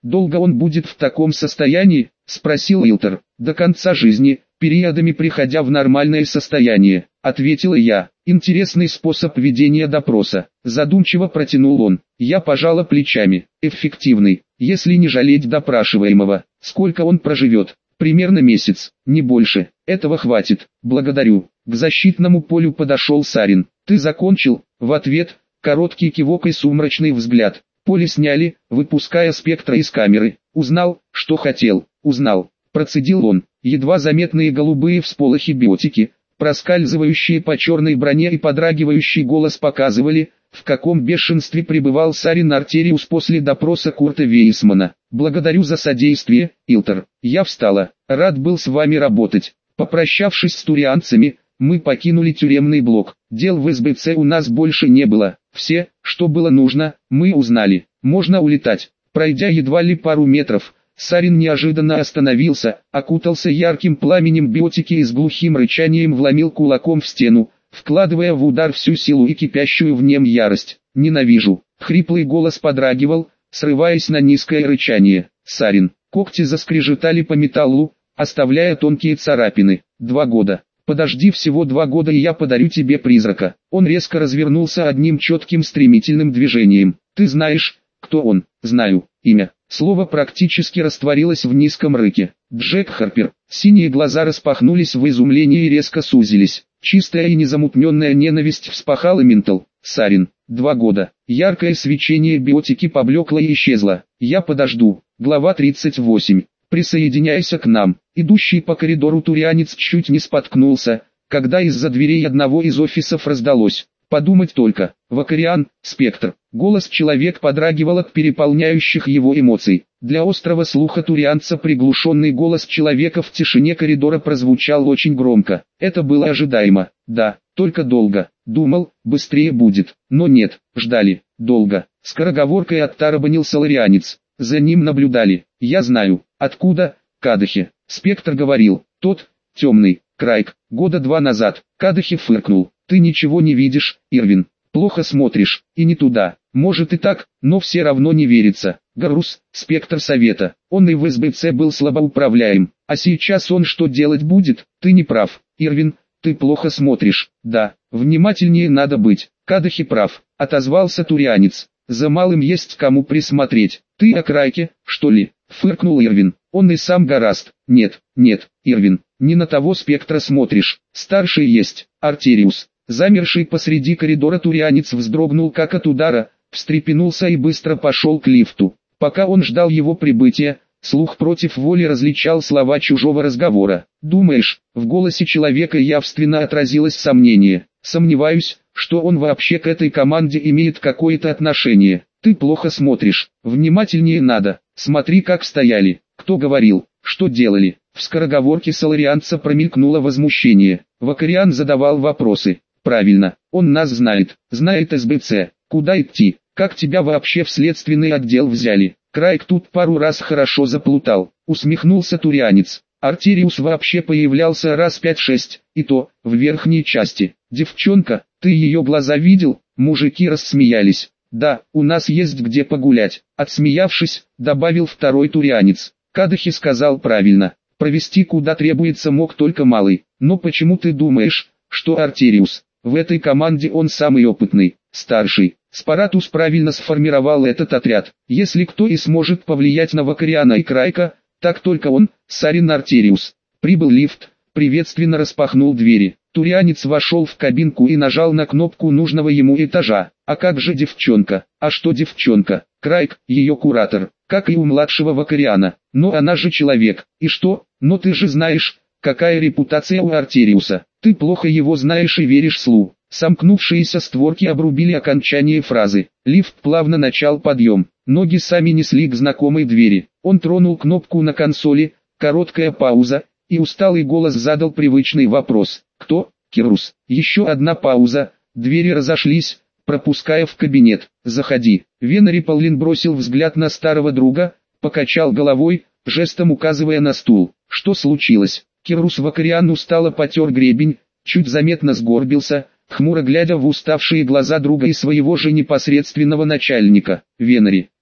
Долго он будет в таком состоянии? Спросил Илтер. До конца жизни, периодами приходя в нормальное состояние, ответила я. Интересный способ ведения допроса. Задумчиво протянул он. Я пожала плечами. Эффективный, если не жалеть допрашиваемого. Сколько он проживет? Примерно месяц, не больше. Этого хватит. Благодарю. К защитному полю подошел Сарин. Ты закончил? В ответ, короткий кивок и сумрачный взгляд. Поле сняли, выпуская спектра из камеры. Узнал, что хотел. Узнал. Процедил он. Едва заметные голубые всполохи биотики, проскальзывающие по черной броне и подрагивающий голос показывали, в каком бешенстве пребывал Сарин Артериус после допроса Курта Вейсмана. «Благодарю за содействие, Илтер. Я встала. Рад был с вами работать». Попрощавшись с турианцами, мы покинули тюремный блок. Дел в СБЦ у нас больше не было. Все, что было нужно, мы узнали. Можно улетать. Пройдя едва ли пару метров, Сарин неожиданно остановился, окутался ярким пламенем биотики и с глухим рычанием вломил кулаком в стену, вкладывая в удар всю силу и кипящую в нем ярость. «Ненавижу!» Хриплый голос подрагивал, срываясь на низкое рычание. «Сарин!» Когти заскрежетали по металлу, оставляя тонкие царапины. 2 года. «Подожди всего 2 года и я подарю тебе призрака». Он резко развернулся одним четким стремительным движением. «Ты знаешь, кто он?» «Знаю. Имя». Слово практически растворилось в низком рыке. Джек Харпер. Синие глаза распахнулись в изумлении и резко сузились. Чистая и незамутненная ненависть вспахала ментал. Сарин. 2 года. Яркое свечение биотики поблекло и исчезло. «Я подожду». Глава 38. «Присоединяйся к нам». Идущий по коридору турианец чуть не споткнулся, когда из-за дверей одного из офисов раздалось. Подумать только. Вакариан, спектр. Голос человек подрагивал от переполняющих его эмоций. Для острого слуха турианца приглушенный голос человека в тишине коридора прозвучал очень громко. Это было ожидаемо. Да, только долго. Думал, быстрее будет. Но нет, ждали. Долго. Скороговоркой оттарабанил соларианец. За ним наблюдали. Я знаю. Откуда? Кадахи. Спектр говорил. Тот, темный, Крайк. Года 2 назад. Кадахи фыркнул. Ты ничего не видишь, Ирвин. Плохо смотришь, и не туда. Может и так, но все равно не верится. Гарус, спектр совета. Он и в СБЦ был слабоуправляем. А сейчас он что делать будет? Ты не прав, Ирвин. Ты плохо смотришь. Да, внимательнее надо быть. Кадахи прав, отозвался турианец. За малым есть кому присмотреть. Ты о Крайке, что ли? Фыркнул Ирвин. Он и сам гораст. Нет, Ирвин, не на того спектра смотришь. Старший есть, Артериус. Замерший посреди коридора турианец вздрогнул как от удара, встрепенулся и быстро пошел к лифту. Пока он ждал его прибытия, слух против воли различал слова чужого разговора. «Думаешь?» В голосе человека явственно отразилось сомнение. «Сомневаюсь, что он вообще к этой команде имеет какое-то отношение. Ты плохо смотришь. Внимательнее надо. Смотри, как стояли. Кто говорил? Что делали?» В скороговорке соларианца промелькнуло возмущение. Вакариан задавал вопросы. «Правильно, он нас знает. Знает СБЦ. Куда идти? Как тебя вообще в следственный отдел взяли?» Крайк тут пару раз хорошо заплутал. Усмехнулся турианец. Артериус вообще появлялся раз 5-6, и то, в верхней части. «Девчонка, ты ее глаза видел?» Мужики рассмеялись. «Да, у нас есть где погулять», отсмеявшись, добавил второй турианец. Кадахи сказал правильно. Провести куда требуется мог только малый. Но почему ты думаешь, что Артериус? В этой команде он самый опытный, старший. Спаратус правильно сформировал этот отряд. Если кто и сможет повлиять на Вакариана и Крайка, так только он, Сарин Артериус. Прибыл лифт, приветственно распахнул двери. Турианец вошел в кабинку и нажал на кнопку нужного ему этажа. А как же девчонка? А что девчонка? Крайк, ее куратор, как и у младшего Вакариана. Но она же человек. И что? Но ты же знаешь, какая репутация у Артериуса. Ты плохо его знаешь и веришь слу. Сомкнувшиеся створки обрубили окончание фразы. Лифт плавно начал подъем. Ноги сами несли к знакомой двери. Он тронул кнопку на консоли, короткая пауза, и усталый голос задал привычный вопрос. «Кто?» «Кирус». Еще одна пауза, двери разошлись, пропуская в кабинет. «Заходи». Венари Паулин бросил взгляд на старого друга, покачал головой, жестом указывая на стул. «Что случилось?» Кирус Вакариан устало потер гребень, чуть заметно сгорбился, хмуро глядя в уставшие глаза друга и своего же непосредственного начальника. «Венари,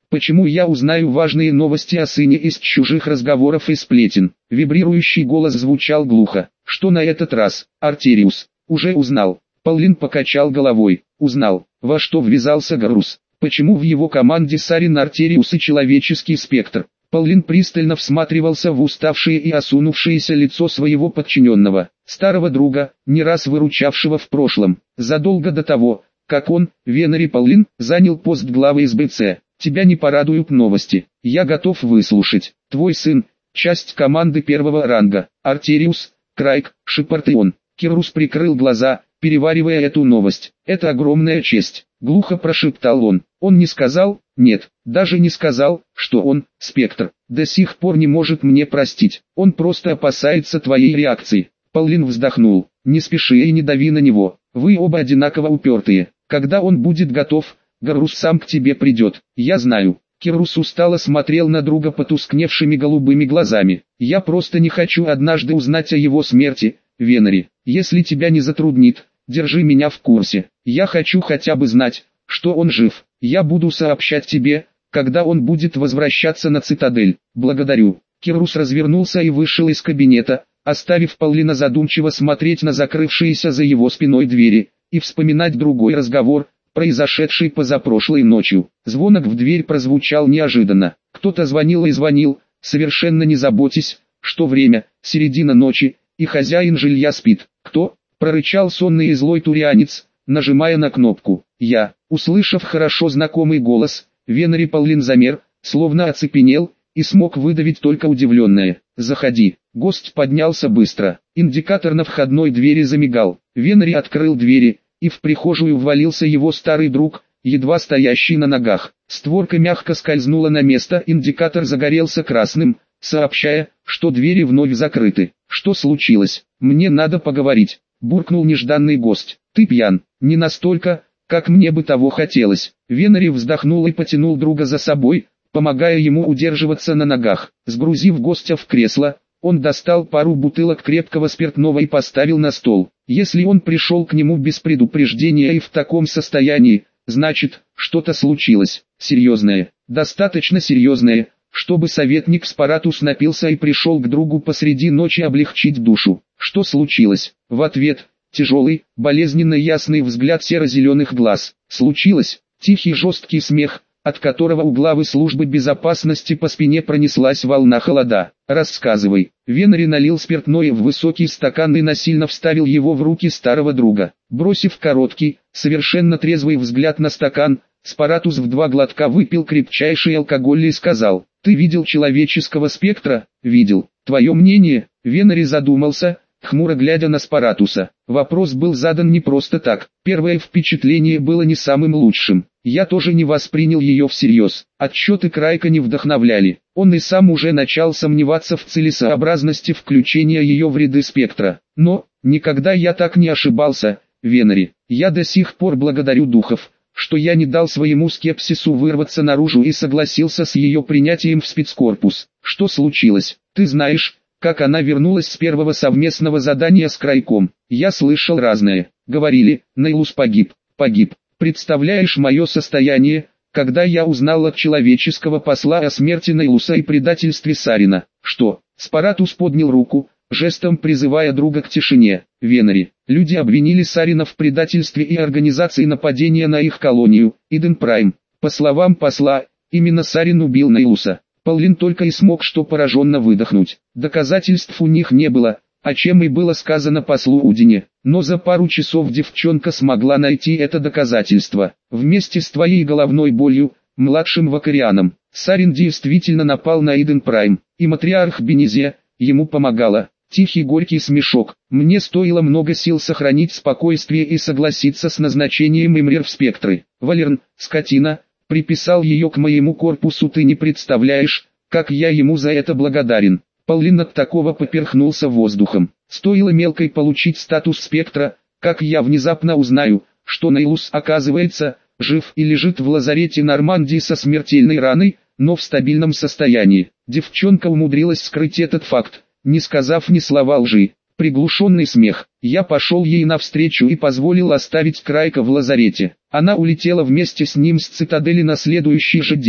Почему я узнаю важные новости о сыне из чужих разговоров и сплетен? Вибрирующий голос звучал глухо. Что на этот раз, Артериус? Уже узнал. Паулин покачал головой. Узнал. Во что ввязался Гарус? Почему в его команде Сарин, Артериус и человеческий спектр? Паулин пристально всматривался в уставшее и осунувшееся лицо своего подчиненного, старого друга, не раз выручавшего в прошлом, задолго до того, как он, Венери Паулин, занял пост главы СБЦ. Тебя не порадуют новости. Я готов выслушать. Твой сын, часть команды первого ранга, Артериус, Крайк, Шепард и он. Кирус прикрыл глаза, переваривая эту новость. Это огромная честь. Глухо прошептал он. Он не сказал, нет, даже не сказал, что он, спектр, до сих пор не может мне простить. Он просто опасается твоей реакции. Паулин вздохнул. Не спеши и не дави на него. Вы оба одинаково упертые. Когда он будет готов, Гарус сам к тебе придет. Я знаю. Кирус устало смотрел на друга потускневшими голубыми глазами. Я просто не хочу однажды узнать о его смерти, Венери. Если тебя не затруднит, держи меня в курсе. Я хочу хотя бы знать, что он жив. Я буду сообщать тебе, когда он будет возвращаться на цитадель. Благодарю. Кирус развернулся и вышел из кабинета, оставив Паулина задумчиво смотреть на закрывшиеся за его спиной двери и вспоминать другой разговор, произошедший позапрошлой ночью. Звонок в дверь прозвучал неожиданно. Кто-то звонил и звонил, совершенно не заботясь, что время, середина ночи, и хозяин жилья спит. «Кто?» – прорычал сонный и злой турианец, нажимая на кнопку. «Я». Услышав хорошо знакомый голос, Венери Паулин замер, словно оцепенел, и смог выдавить только удивленное. «Заходи». Гость поднялся быстро. Индикатор на входной двери замигал. Венери открыл двери, и в прихожую ввалился его старый друг, едва стоящий на ногах. Створка мягко скользнула на место, индикатор загорелся красным, сообщая, что двери вновь закрыты. «Что случилось? Мне надо поговорить», — буркнул нежданный гость. «Ты пьян, не настолько, как мне бы того хотелось». Венери вздохнул и потянул друга за собой, помогая ему удерживаться на ногах. Сгрузив гостя в кресло, он достал пару бутылок крепкого спиртного и поставил на стол. Если он пришел к нему без предупреждения и в таком состоянии, значит, что-то случилось, серьезное, достаточно серьезное, чтобы советник Спаратус напился и пришел к другу посреди ночи облегчить душу. Что случилось? В ответ, тяжелый, болезненно ясный взгляд серо-зеленых глаз. Случилось, тихий жесткий смех, от которого у главы службы безопасности по спине пронеслась волна холода. «Рассказывай». Венери налил спиртное в высокий стакан и насильно вставил его в руки старого друга. Бросив короткий, совершенно трезвый взгляд на стакан, Спаратус в 2 глотка выпил крепчайший алкоголь и сказал: «Ты видел человеческого спектра?» «Видел. Твое мнение?» Венери задумался, хмуро глядя на Спаратуса. Вопрос был задан не просто так. Первое впечатление было не самым лучшим. Я тоже не воспринял ее всерьез. Отчеты Крайка не вдохновляли. Он и сам уже начал сомневаться в целесообразности включения ее в ряды спектра. Но, никогда я так не ошибался, Венери. Я до сих пор благодарю духов, что я не дал своему скепсису вырваться наружу и согласился с ее принятием в спецкорпус. Что случилось? Ты знаешь, как она вернулась с первого совместного задания с Крайком. Я слышал разное. Говорили, Нейлус погиб. Представляешь мое состояние, когда я узнал от человеческого посла о смерти Нейлуса и предательстве Сарина. Что? Спаратус поднял руку, жестом призывая друга к тишине. Венери. Люди обвинили Сарина в предательстве и организации нападения на их колонию, Иден Прайм. По словам посла, именно Сарин убил Нейлуса. Паулин только и смог что пораженно выдохнуть. Доказательств у них не было, о чем и было сказано послу Удине. Но за пару часов девчонка смогла найти это доказательство. Вместе с твоей головной болью, младшим Вакарианом, Сарин действительно напал на Иден Прайм, и матриарх Бенезия ему помогала. Тихий горький смешок. Мне стоило много сил сохранить спокойствие и согласиться с назначением Имрер в спектры. Валерн, скотина, приписал ее к моему корпусу. Ты не представляешь, как я ему за это благодарен. Паулин от такого поперхнулся воздухом. Стоило мелкой получить статус спектра, как я внезапно узнаю, что Нейлус, оказывается, жив и лежит в лазарете Нормандии со смертельной раной, но в стабильном состоянии. Девчонка умудрилась скрыть этот факт, не сказав ни слова лжи. Приглушенный смех. Я пошел ей навстречу и позволил оставить Крайка в лазарете. Она улетела вместе с ним с цитадели на следующий же день,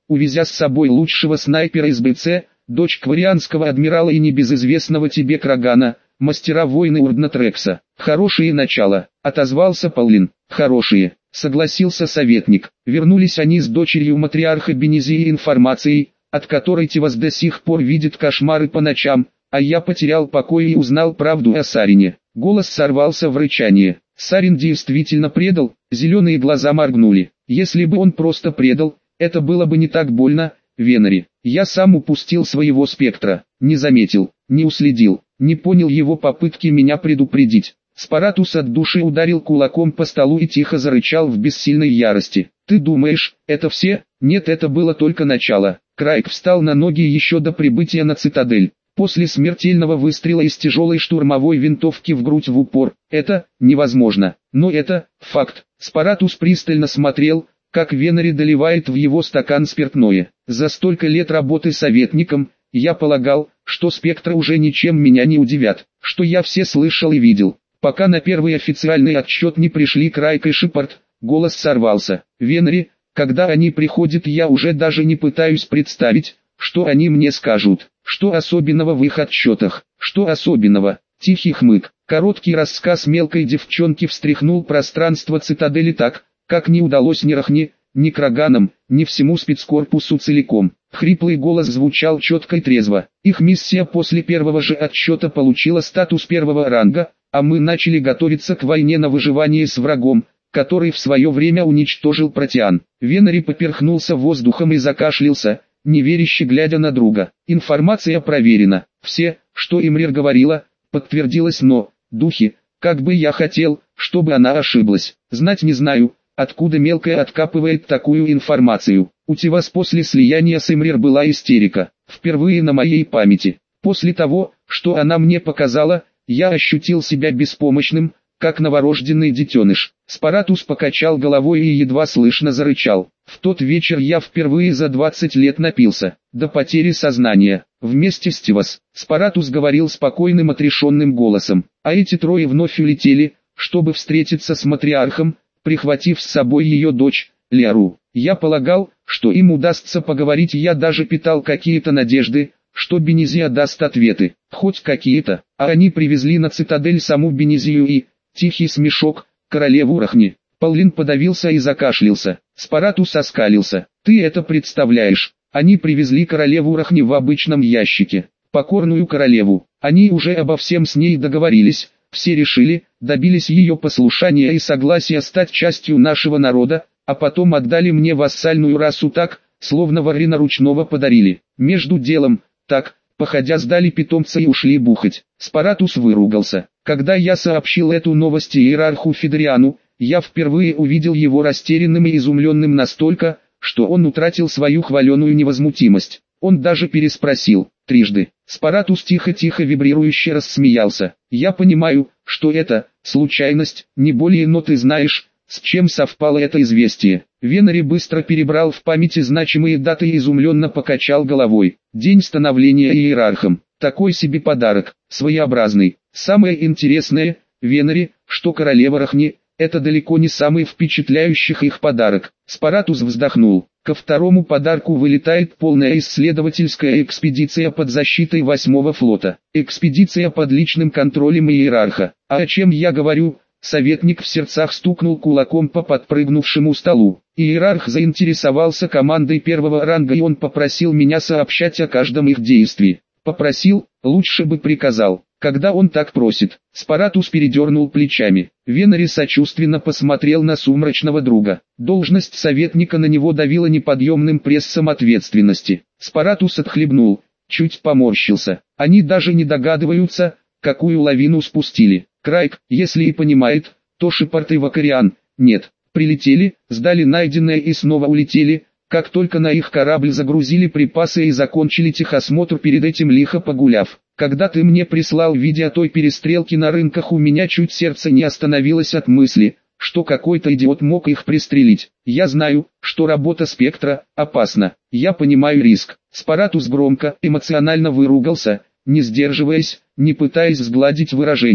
увезя с собой лучшего снайпера из БЦ, дочь кварианского адмирала и небезызвестного тебе Крагана, мастера войны Урднатрекса. «Хорошие начала», — отозвался Паулин. «Хорошие», — согласился советник. Вернулись они с дочерью матриарха Бенезии информацией, от которой Тивас до сих пор видит кошмары по ночам, а я потерял покой и узнал правду о Сарине. Голос сорвался в рычание. Сарин действительно предал, зеленые глаза моргнули. Если бы он просто предал, это было бы не так больно, Венари. Я сам упустил своего спектра, не заметил, не уследил, не понял его попытки меня предупредить. Спаратус от души ударил кулаком по столу и тихо зарычал в бессильной ярости. «Ты думаешь, это все?» «Нет, это было только начало». Крайк встал на ноги еще до прибытия на цитадель. После смертельного выстрела из тяжелой штурмовой винтовки в грудь в упор. Это невозможно. Но это факт. Спаратус пристально смотрел, как Венари доливает в его стакан спиртное. За столько лет работы советником, я полагал, что спектры уже ничем меня не удивят, что я все слышал и видел. Пока на первый официальный отчет не пришли Крайк и Шепард, голос сорвался. Венари, когда они приходят, я уже даже не пытаюсь представить, что они мне скажут. Что особенного в их отчетах? Что особенного? Тихий хмык. Короткий рассказ мелкой девчонки встряхнул пространство цитадели так, как не удалось ни Рахне, ни Краганам, ни всему спецкорпусу целиком. Хриплый голос звучал четко и трезво. Их миссия после первого же отчета получила статус первого ранга, а мы начали готовиться к войне на выживание с врагом, который в свое время уничтожил Протеан. Венари поперхнулся воздухом и закашлялся, неверяще глядя на друга. Информация проверена. Все, что Имрир говорила, подтвердилось, но, духи, как бы я хотел, чтобы она ошиблась. Знать не знаю, откуда мелкая откапывает такую информацию. У Тивас после слияния с Имрир была истерика. Впервые на моей памяти. После того, что она мне показала, я ощутил себя беспомощным, как новорожденный детеныш. Спаратус покачал головой и едва слышно зарычал. В тот вечер я впервые за 20 лет напился, до потери сознания. Вместе с Тивас, Спаратус говорил спокойным отрешенным голосом. А эти трое вновь улетели, чтобы встретиться с матриархом, прихватив с собой ее дочь, Леру. Я полагал, что им удастся поговорить, и я даже питал какие-то надежды, что Бенезия даст ответы, хоть какие-то. А они привезли на цитадель саму Бенезию и, тихий смешок, королеву Рахни. Паулин подавился и закашлялся. Спаратус оскалился. «Ты это представляешь? Они привезли королеву Рахни в обычном ящике. Покорную королеву. Они уже обо всем с ней договорились, все решили, добились ее послушания и согласия стать частью нашего народа, а потом отдали мне вассальную расу так, словно Варрина ручного подарили. Между делом, так, походя сдали питомца и ушли бухать». Спаратус выругался. Когда я сообщил эту новость иерарху Федериану, я впервые увидел его растерянным и изумленным настолько, что он утратил свою хваленую невозмутимость. Он даже переспросил, трижды. Спаратус тихо-тихо вибрирующе рассмеялся. «Я понимаю, что это, случайность, не более, но ты знаешь, с чем совпало это известие». Венари быстро перебрал в памяти значимые даты и изумленно покачал головой. День становления иерархом. Такой себе подарок, своеобразный. Самое интересное, Венари, что королева Рахни, это далеко не самый впечатляющий их подарок. Спаратус вздохнул. Ко второму подарку вылетает полная исследовательская экспедиция под защитой 8-го флота. Экспедиция под личным контролем иерарха. А о чем я говорю? Советник в сердцах стукнул кулаком по подпрыгнувшему столу. Иерарх заинтересовался командой первого ранга, и он попросил меня сообщать о каждом их действии. Попросил, лучше бы приказал. Когда он так просит, Спаратус передернул плечами. Венари сочувственно посмотрел на сумрачного друга. Должность советника на него давила неподъемным прессом ответственности. Спаратус отхлебнул, чуть поморщился. Они даже не догадываются, какую лавину спустили. Крайк, если и понимает, то Шепард и Вакариан, нет. Прилетели, сдали найденное и снова улетели. Как только на их корабль загрузили припасы и закончили техосмотр, перед этим лихо погуляв. Когда ты мне прислал видео той перестрелки на рынках, у меня чуть сердце не остановилось от мысли, что какой-то идиот мог их пристрелить. Я знаю, что работа спектра опасна. Я понимаю риск. Спаратус громко, эмоционально выругался, не сдерживаясь, не пытаясь сгладить выражение.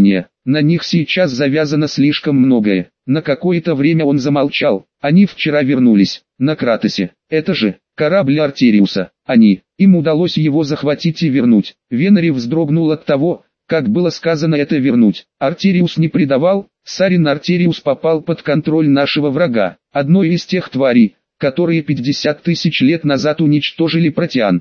На них сейчас завязано слишком многое. На какое-то время он замолчал. Они вчера вернулись, на Кратосе. Это же, корабль Артериуса. Им удалось его захватить и вернуть. Венери вздрогнул от того, как было сказано это вернуть. Артериус не предавал, Сарин Артериус попал под контроль нашего врага. Одной из тех тварей, которые 50 тысяч лет назад уничтожили Протеан.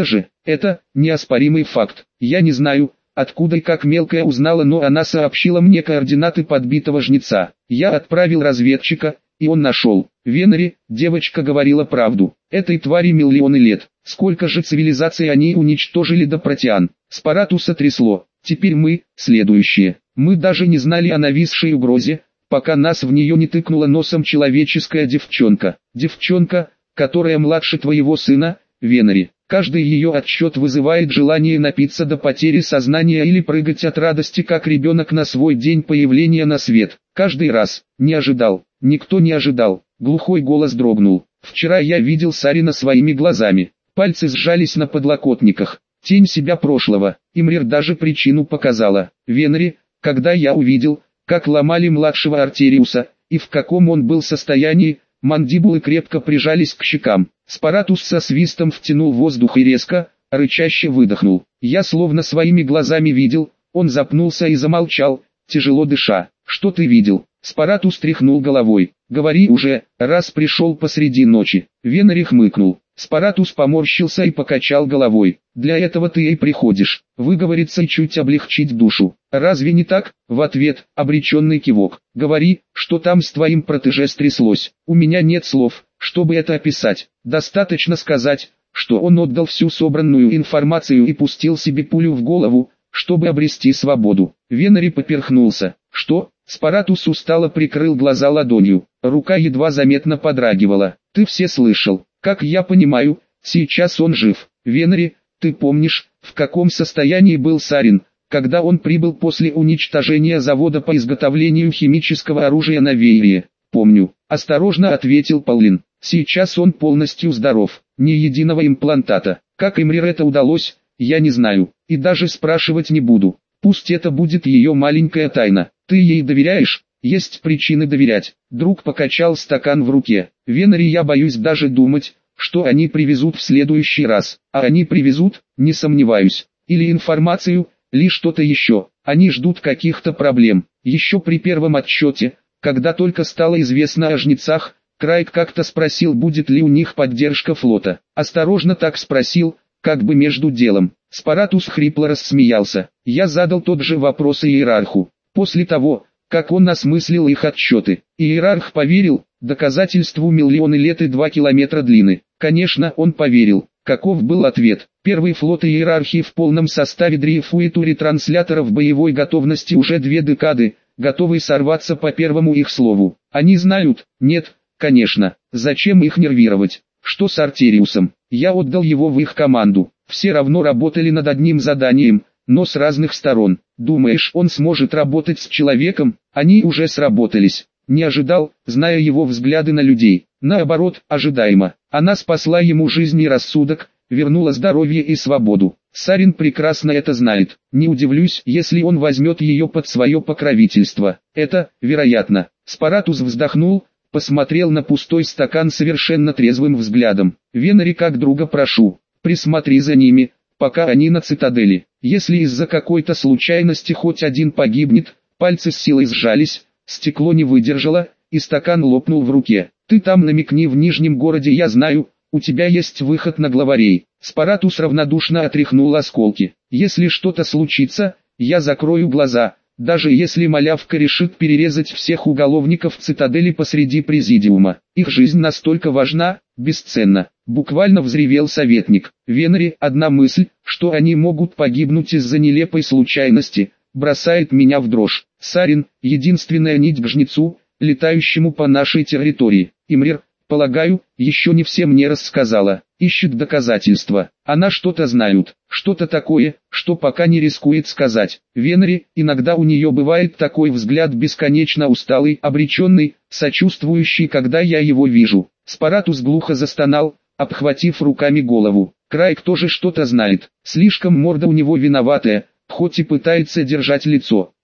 Это неоспоримый факт. Я не знаю, откуда и как Мелкая узнала, но она сообщила мне координаты подбитого жнеца. Я отправил разведчика, и он нашел. Венери, девочка говорила правду. Этой твари миллионы лет. Сколько же цивилизаций они уничтожили до Протеан. Спаратуса трясло. Теперь мы, следующие. Мы даже не знали о нависшей угрозе, пока нас в нее не тыкнула носом человеческая девчонка. Девчонка, которая младше твоего сына, Венери. Каждый ее отсчет вызывает желание напиться до потери сознания или прыгать от радости, как ребенок на свой день появления на свет. Каждый раз. Не ожидал. Никто не ожидал. Глухой голос дрогнул. Вчера я видел Сарина своими глазами. Пальцы сжались на подлокотниках. Тень себя прошлого. Имрир даже причину показала. Венери, когда я увидел, как ломали младшего Артериуса, и в каком он был состоянии, мандибулы крепко прижались к щекам. Спаратус со свистом втянул воздух и резко, рычаще выдохнул. Я словно своими глазами видел, он запнулся и замолчал, тяжело дыша. Что ты видел? Спаратус тряхнул головой. Говори уже, раз пришел посреди ночи. Венери хмыкнул. Спаратус поморщился и покачал головой. Для этого ты и приходишь, выговориться и чуть облегчить душу. Разве не так? В ответ, обреченный кивок. Говори, что там с твоим протеже стряслось. У меня нет слов, чтобы это описать. Достаточно сказать, что он отдал всю собранную информацию и пустил себе пулю в голову, чтобы обрести свободу. Венери поперхнулся. Что? Спаратус устало прикрыл глаза ладонью. Рука едва заметно подрагивала. Ты все слышал. Как я понимаю, сейчас он жив. Венери, ты помнишь, в каком состоянии был Сарин, когда он прибыл после уничтожения завода по изготовлению химического оружия на Веере? Помню, осторожно ответил Паулин. Сейчас он полностью здоров, ни единого имплантата. Как Имрир это удалось, я не знаю, и даже спрашивать не буду. Пусть это будет ее маленькая тайна. Ты ей доверяешь? Есть причины доверять. Друг покачал стакан в руке. Венери, я боюсь даже думать, что они привезут в следующий раз. А они привезут, не сомневаюсь. Или информацию, или что-то еще. Они ждут каких-то проблем. Еще при первом отчете, когда только стало известно о жнецах, Крайг как-то спросил, будет ли у них поддержка флота. Осторожно так спросил, как бы между делом. Спаратус хрипло рассмеялся. Я задал тот же вопрос иерарху. После того, как он осмыслил их отчеты, иерарх поверил, доказательству миллионы лет и 2 километра длины. Конечно, он поверил. Каков был ответ? Первый флот иерархии в полном составе дрейфует у ретрансляторов боевой готовности уже 2 декады, готовый сорваться по первому их слову. Они знают? Нет, конечно. Зачем их нервировать? Что с Артериусом? Я отдал его в их команду. Все равно работали над одним заданием, но с разных сторон. Думаешь, он сможет работать с человеком? Они уже сработались. Не ожидал, зная его взгляды на людей. Наоборот, ожидаемо. Она спасла ему жизнь и рассудок, вернула здоровье и свободу. Сарин прекрасно это знает. Не удивлюсь, если он возьмет ее под свое покровительство. Это, вероятно. Спаратус вздохнул, посмотрел на пустой стакан совершенно трезвым взглядом. Венери, как друга прошу, присмотри за ними, пока они на цитадели. Если из-за какой-то случайности хоть один погибнет, пальцы с силой сжались, стекло не выдержало, и стакан лопнул в руке. Ты там намекни в Нижнем городе, я знаю, у тебя есть выход на главарей. Спаратус равнодушно отряхнул осколки. Если что-то случится, я закрою глаза, даже если малявка решит перерезать всех уголовников цитадели посреди президиума. Их жизнь настолько важна, бесценна. Буквально взревел советник. Венери, одна мысль, что они могут погибнуть из-за нелепой случайности, бросает меня в дрожь. Сарин, единственная нить к жнецу, летающему по нашей территории. Имрир, полагаю, еще не все мне рассказала. Ищет доказательства. Она что-то знает, что-то такое, что пока не рискует сказать. Венери, иногда у нее бывает такой взгляд бесконечно усталый, обреченный, сочувствующий, когда я его вижу. Спаратус глухо застонал, обхватив руками голову. Крайг тоже что-то знает. Слишком морда у него виноватая, хоть и пытается держать лицо.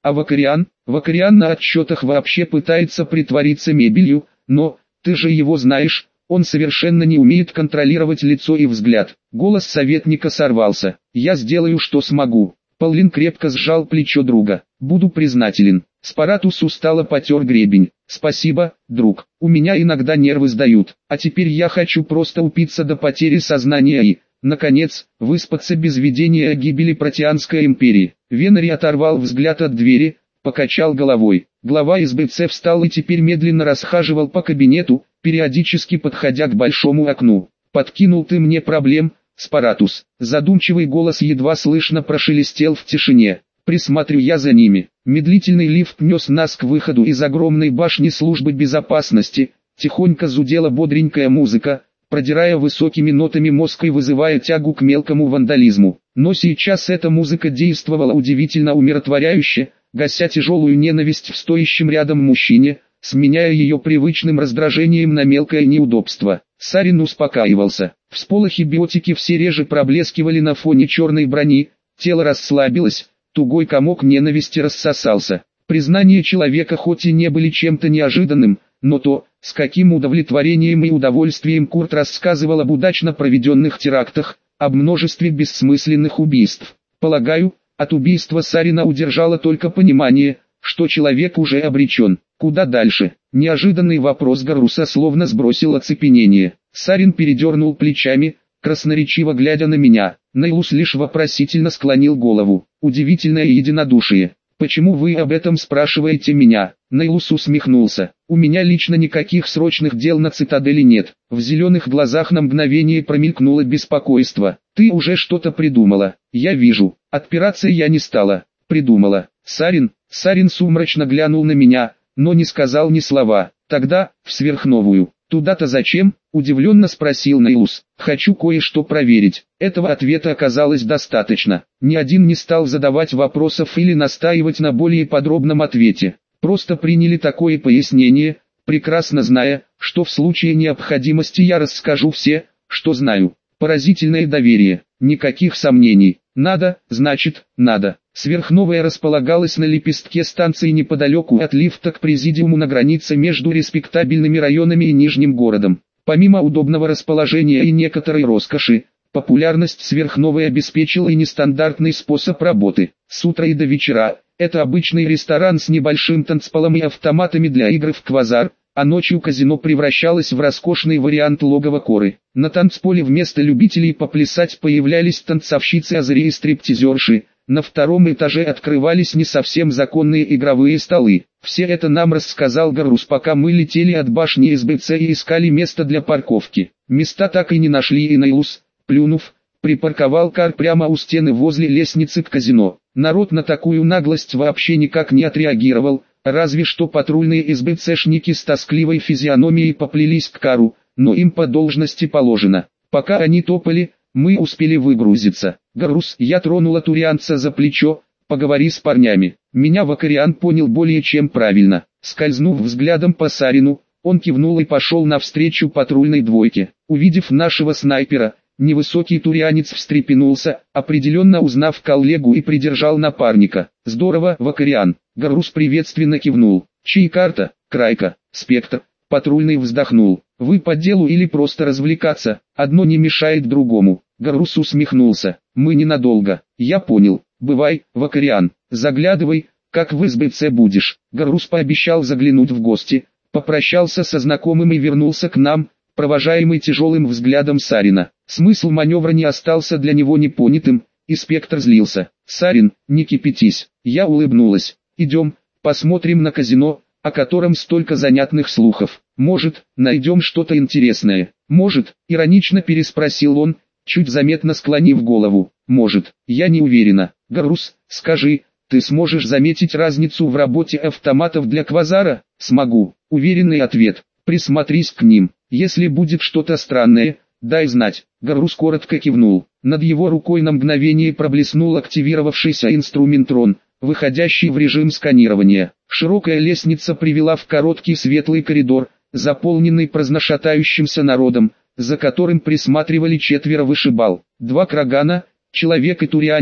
А Вакариан на отчетах вообще пытается притвориться мебелью, но, ты же его знаешь, он совершенно не умеет контролировать лицо и взгляд. Голос советника сорвался. Я сделаю, что смогу. Паулин крепко сжал плечо друга. Буду признателен. Спаратус устало потер гребень. Спасибо, друг. У меня иногда нервы сдают. А теперь я хочу просто упиться до потери сознания и, наконец, выспаться без видения о гибели Протеанской империи. Венари оторвал взгляд от двери, покачал головой. Глава СБЦ встал и теперь медленно расхаживал по кабинету, периодически подходя к большому окну. «Подкинул ты мне проблем, Спаратус». Задумчивый голос едва слышно прошелестел в тишине. «Присмотрю я за ними». Медлительный лифт нес нас к выходу из огромной башни службы безопасности. Тихонько зудела бодренькая музыка, продирая высокими нотами мозг и вызывая тягу к мелкому вандализму. Но сейчас эта музыка действовала удивительно умиротворяюще, гася тяжелую ненависть в стоящем рядом мужчине, сменяя ее привычным раздражением на мелкое неудобство. Сарин успокаивался. Всполохи биотики все реже проблескивали на фоне черной брони, тело расслабилось, тугой комок ненависти рассосался. Признания человека хоть и не были чем-то неожиданным, но то, с каким удовлетворением и удовольствием Курт рассказывал об удачно проведенных терактах, об множестве бессмысленных убийств. Полагаю, от убийства Сарина удержало только понимание, что человек уже обречен. Куда дальше? Неожиданный вопрос Гаруса словно сбросил оцепенение. Сарин передернул плечами, красноречиво глядя на меня. Нейлус лишь вопросительно склонил голову. Удивительное единодушие. «Почему вы об этом спрашиваете меня?» Нейлус усмехнулся. «У меня лично никаких срочных дел на цитадели нет». В зеленых глазах на мгновение промелькнуло беспокойство. «Ты уже что-то придумала. Я вижу. Отпираться я не стала. Придумала». Сарин сумрачно глянул на меня, но не сказал ни слова. «Тогда, в сверхновую». «Туда-то зачем?» – удивленно спросил Нейлус. «Хочу кое-что проверить». Этого ответа оказалось достаточно. Ни один не стал задавать вопросов или настаивать на более подробном ответе. Просто приняли такое пояснение, прекрасно зная, что в случае необходимости я расскажу все, что знаю. Поразительное доверие, никаких сомнений. Надо, значит, надо. Сверхновая располагалась на лепестке станции неподалеку от лифта к президиуму на границе между респектабельными районами и Нижним городом. Помимо удобного расположения и некоторой роскоши, популярность сверхновой обеспечила и нестандартный способ работы. С утра и до вечера – это обычный ресторан с небольшим танцполом и автоматами для игр в квазар, а ночью казино превращалось в роскошный вариант логова Коры. На танцполе вместо любителей поплясать появлялись танцовщицы-азари и стриптизерши. На втором этаже открывались не совсем законные игровые столы. Все это нам рассказал Гарус, пока мы летели от башни СБЦ и искали место для парковки. Места так и не нашли, и Нейлус, плюнув, припарковал кар прямо у стены возле лестницы к казино. Народ на такую наглость вообще никак не отреагировал, разве что патрульные СБЦшники с тоскливой физиономией поплелись к кару, но им по должности положено. Пока они топали, мы успели выгрузиться. «Гарус», я тронула турианца за плечо, «поговори с парнями». Меня Вакариан понял более чем правильно. Скользнув взглядом по Сарину, он кивнул и пошел навстречу патрульной двойке. Увидев нашего снайпера, невысокий турианец встрепенулся, определенно узнав коллегу, и придержал напарника. «Здорово, Вакариан». Гарус приветственно кивнул. «Чьи карта?» «Крайка, Спектр». Патрульный вздохнул. «Вы по делу или просто развлекаться? Одно не мешает другому». Гарус усмехнулся. «Мы ненадолго». «Я понял. Бывай, Вакариан. Заглядывай, как в СБЦ будешь». Гарус пообещал заглянуть в гости, попрощался со знакомым и вернулся к нам, провожаемый тяжелым взглядом Сарина. Смысл маневра не остался для него непонятым, и Спектр злился. «Сарин, не кипятись». Я улыбнулась. «Идем, посмотрим на казино, о котором столько занятных слухов. Может, найдем что-то интересное». «Может», иронично переспросил он, чуть заметно склонив голову. «Может, я не уверена». «Гарус, скажи, ты сможешь заметить разницу в работе автоматов для квазара?» «Смогу». Уверенный ответ. «Присмотрись к ним. Если будет что-то странное, дай знать». Гарус коротко кивнул. Над его рукой на мгновение проблеснул активировавшийся инструментрон, выходящий в режим сканирования. Широкая лестница привела в короткий светлый коридор, заполненный праздношатающимся народом, за которым присматривали 4 вышибал. 2 крагана, человек и турианец,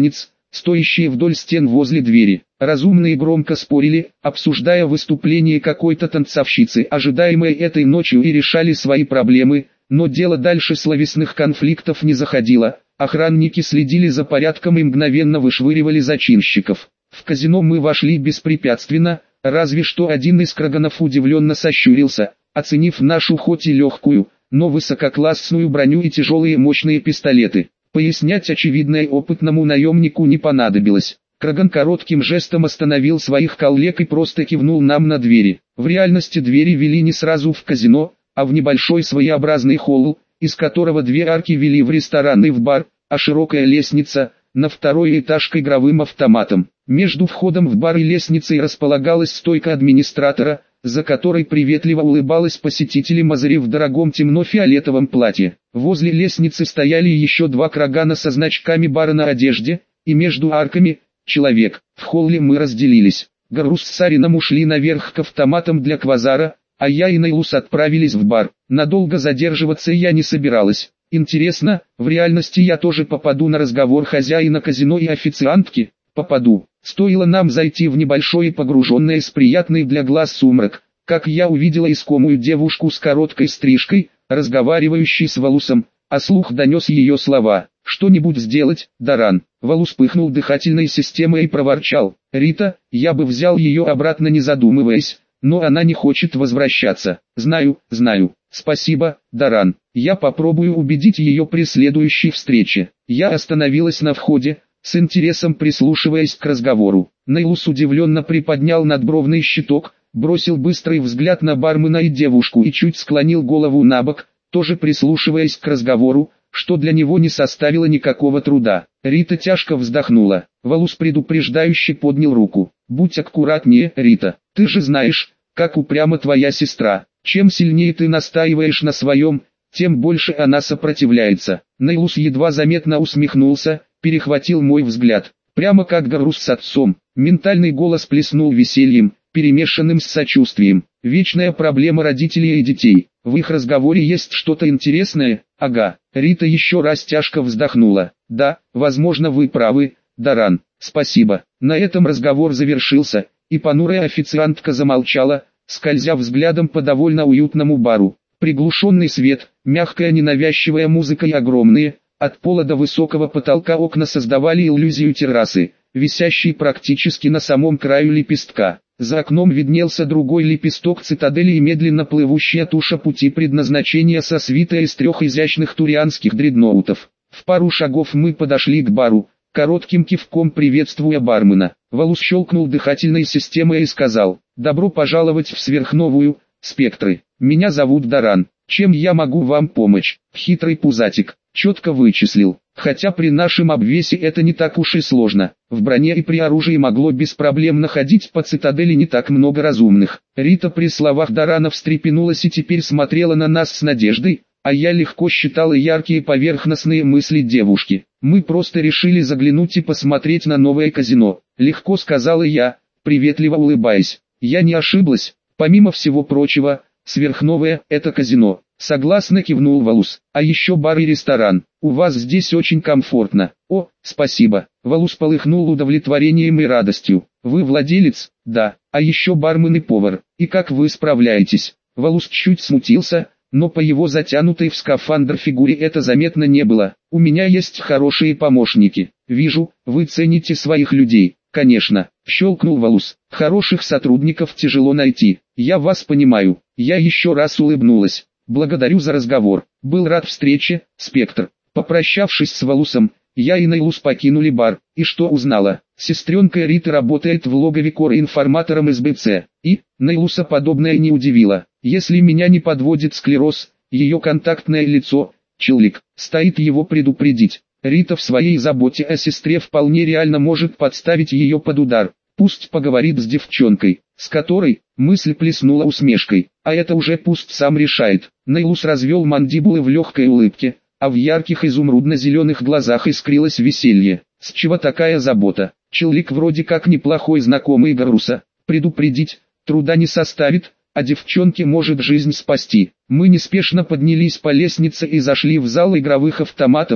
стоящие вдоль стен возле двери. Разумные громко спорили, обсуждая выступление какой-то танцовщицы, ожидаемой этой ночью, и решали свои проблемы, но дело дальше словесных конфликтов не заходило. Охранники следили за порядком и мгновенно вышвыривали зачинщиков. В казино мы вошли беспрепятственно, разве что один из краганов удивленно сощурился, оценив нашу хоть и легкую, но высококлассную броню и тяжелые мощные пистолеты. Пояснять очевидное опытному наемнику не понадобилось. Краган коротким жестом остановил своих коллег и просто кивнул нам на двери. В реальности двери вели не сразу в казино, а в небольшой своеобразный холл, из которого две арки вели в ресторан и в бар, а широкая лестница – на второй этаж к игровым автоматам. Между входом в бар и лестницей располагалась стойка администратора, за которой приветливо улыбалась посетителям Азари в дорогом темно-фиолетовом платье. Возле лестницы стояли еще два крагана со значками бара на одежде, и между арками – человек. В холле мы разделились. Гарус с Сарином ушли наверх к автоматам для квазара, а я и Нейлус отправились в бар. Надолго задерживаться я не собиралась. Интересно, в реальности я тоже попаду на разговор хозяина казино и официантки? Попаду. Стоило нам зайти в небольшой и погруженный с приятный для глаз сумрак, как я увидела искомую девушку с короткой стрижкой, разговаривающей с Валусом, а слух донес ее слова. «Что-нибудь сделать, Даран?» Валус пыхнул дыхательной системой и проворчал. «Рита, я бы взял ее обратно не задумываясь, но она не хочет возвращаться». «Знаю, знаю. Спасибо, Даран. Я попробую убедить ее при следующей встрече». Я остановилась на входе, с интересом прислушиваясь к разговору. Нейлус удивленно приподнял надбровный щиток, бросил быстрый взгляд на бармена и девушку и чуть склонил голову набок, тоже прислушиваясь к разговору, что для него не составило никакого труда. Рита тяжко вздохнула. Валус предупреждающе поднял руку. «Будь аккуратнее, Рита. Ты же знаешь, как упряма твоя сестра. Чем сильнее ты настаиваешь на своем, тем больше она сопротивляется». Нейлус едва заметно усмехнулся, перехватил мой взгляд. Прямо как Гарус с отцом. Ментальный голос плеснул весельем, перемешанным с сочувствием. «Вечная проблема родителей и детей. В их разговоре есть что-то интересное?» «Ага». Рита еще раз тяжко вздохнула. «Да, возможно, вы правы, Даран. Спасибо». На этом разговор завершился, и понурая официантка замолчала, скользя взглядом по довольно уютному бару. Приглушенный свет, мягкая ненавязчивая музыка и огромные, от пола до высокого потолка окна создавали иллюзию террасы, висящей практически на самом краю лепестка. За окном виднелся другой лепесток цитадели и медленно плывущая туша пути предназначения со свитой из 3 изящных турианских дредноутов. В пару шагов мы подошли к бару, коротким кивком приветствуя бармена. Валус щелкнул дыхательной системой и сказал: «Добро пожаловать в сверхновую, спектры. Меня зовут Даран. Чем я могу вам помочь?» Хитрый пузатик четко вычислил. Хотя при нашем обвесе это не так уж и сложно. В броне и при оружии могло без проблем находить по цитадели не так много разумных. Рита при словах Дарана встрепенулась и теперь смотрела на нас с надеждой, а я легко считала яркие поверхностные мысли девушки. «Мы просто решили заглянуть и посмотреть на новое казино», — легко сказала я, приветливо улыбаясь. Я не ошиблась. Помимо всего прочего, сверхновое — это казино. Согласно кивнул Валус. «А еще бар и ресторан. У вас здесь очень комфортно». «О, спасибо». Валус полыхнул удовлетворением и радостью. «Вы владелец?» «Да. А еще бармен и повар. И как вы справляетесь?» Валус чуть смутился, но по его затянутой в скафандр фигуре это заметно не было. «У меня есть хорошие помощники. Вижу, вы цените своих людей». «Конечно», — щелкнул Валус. «Хороших сотрудников тяжело найти. Я вас понимаю». Я еще раз улыбнулась. «Благодарю за разговор. Был рад встрече, Спектр». Попрощавшись с Валусом, я и Нейлус покинули бар. И что узнала? Сестренка Риты работает в логове кор-информатором СБЦ. И, Нейлуса подобное не удивило. Если меня не подводит склероз, ее контактное лицо, Челлик, стоит его предупредить. Рита в своей заботе о сестре вполне реально может подставить ее под удар. Пусть поговорит с девчонкой, с которой, мысль плеснула усмешкой, а это уже пусть сам решает. Нейлус развел мандибулы в легкой улыбке, а в ярких изумрудно-зеленых глазах искрилось веселье. С чего такая забота? Челлик вроде как неплохой знакомый Гаруса. Предупредить, труда не составит, а девчонке может жизнь спасти. Мы неспешно поднялись по лестнице и зашли в зал игровых автоматов,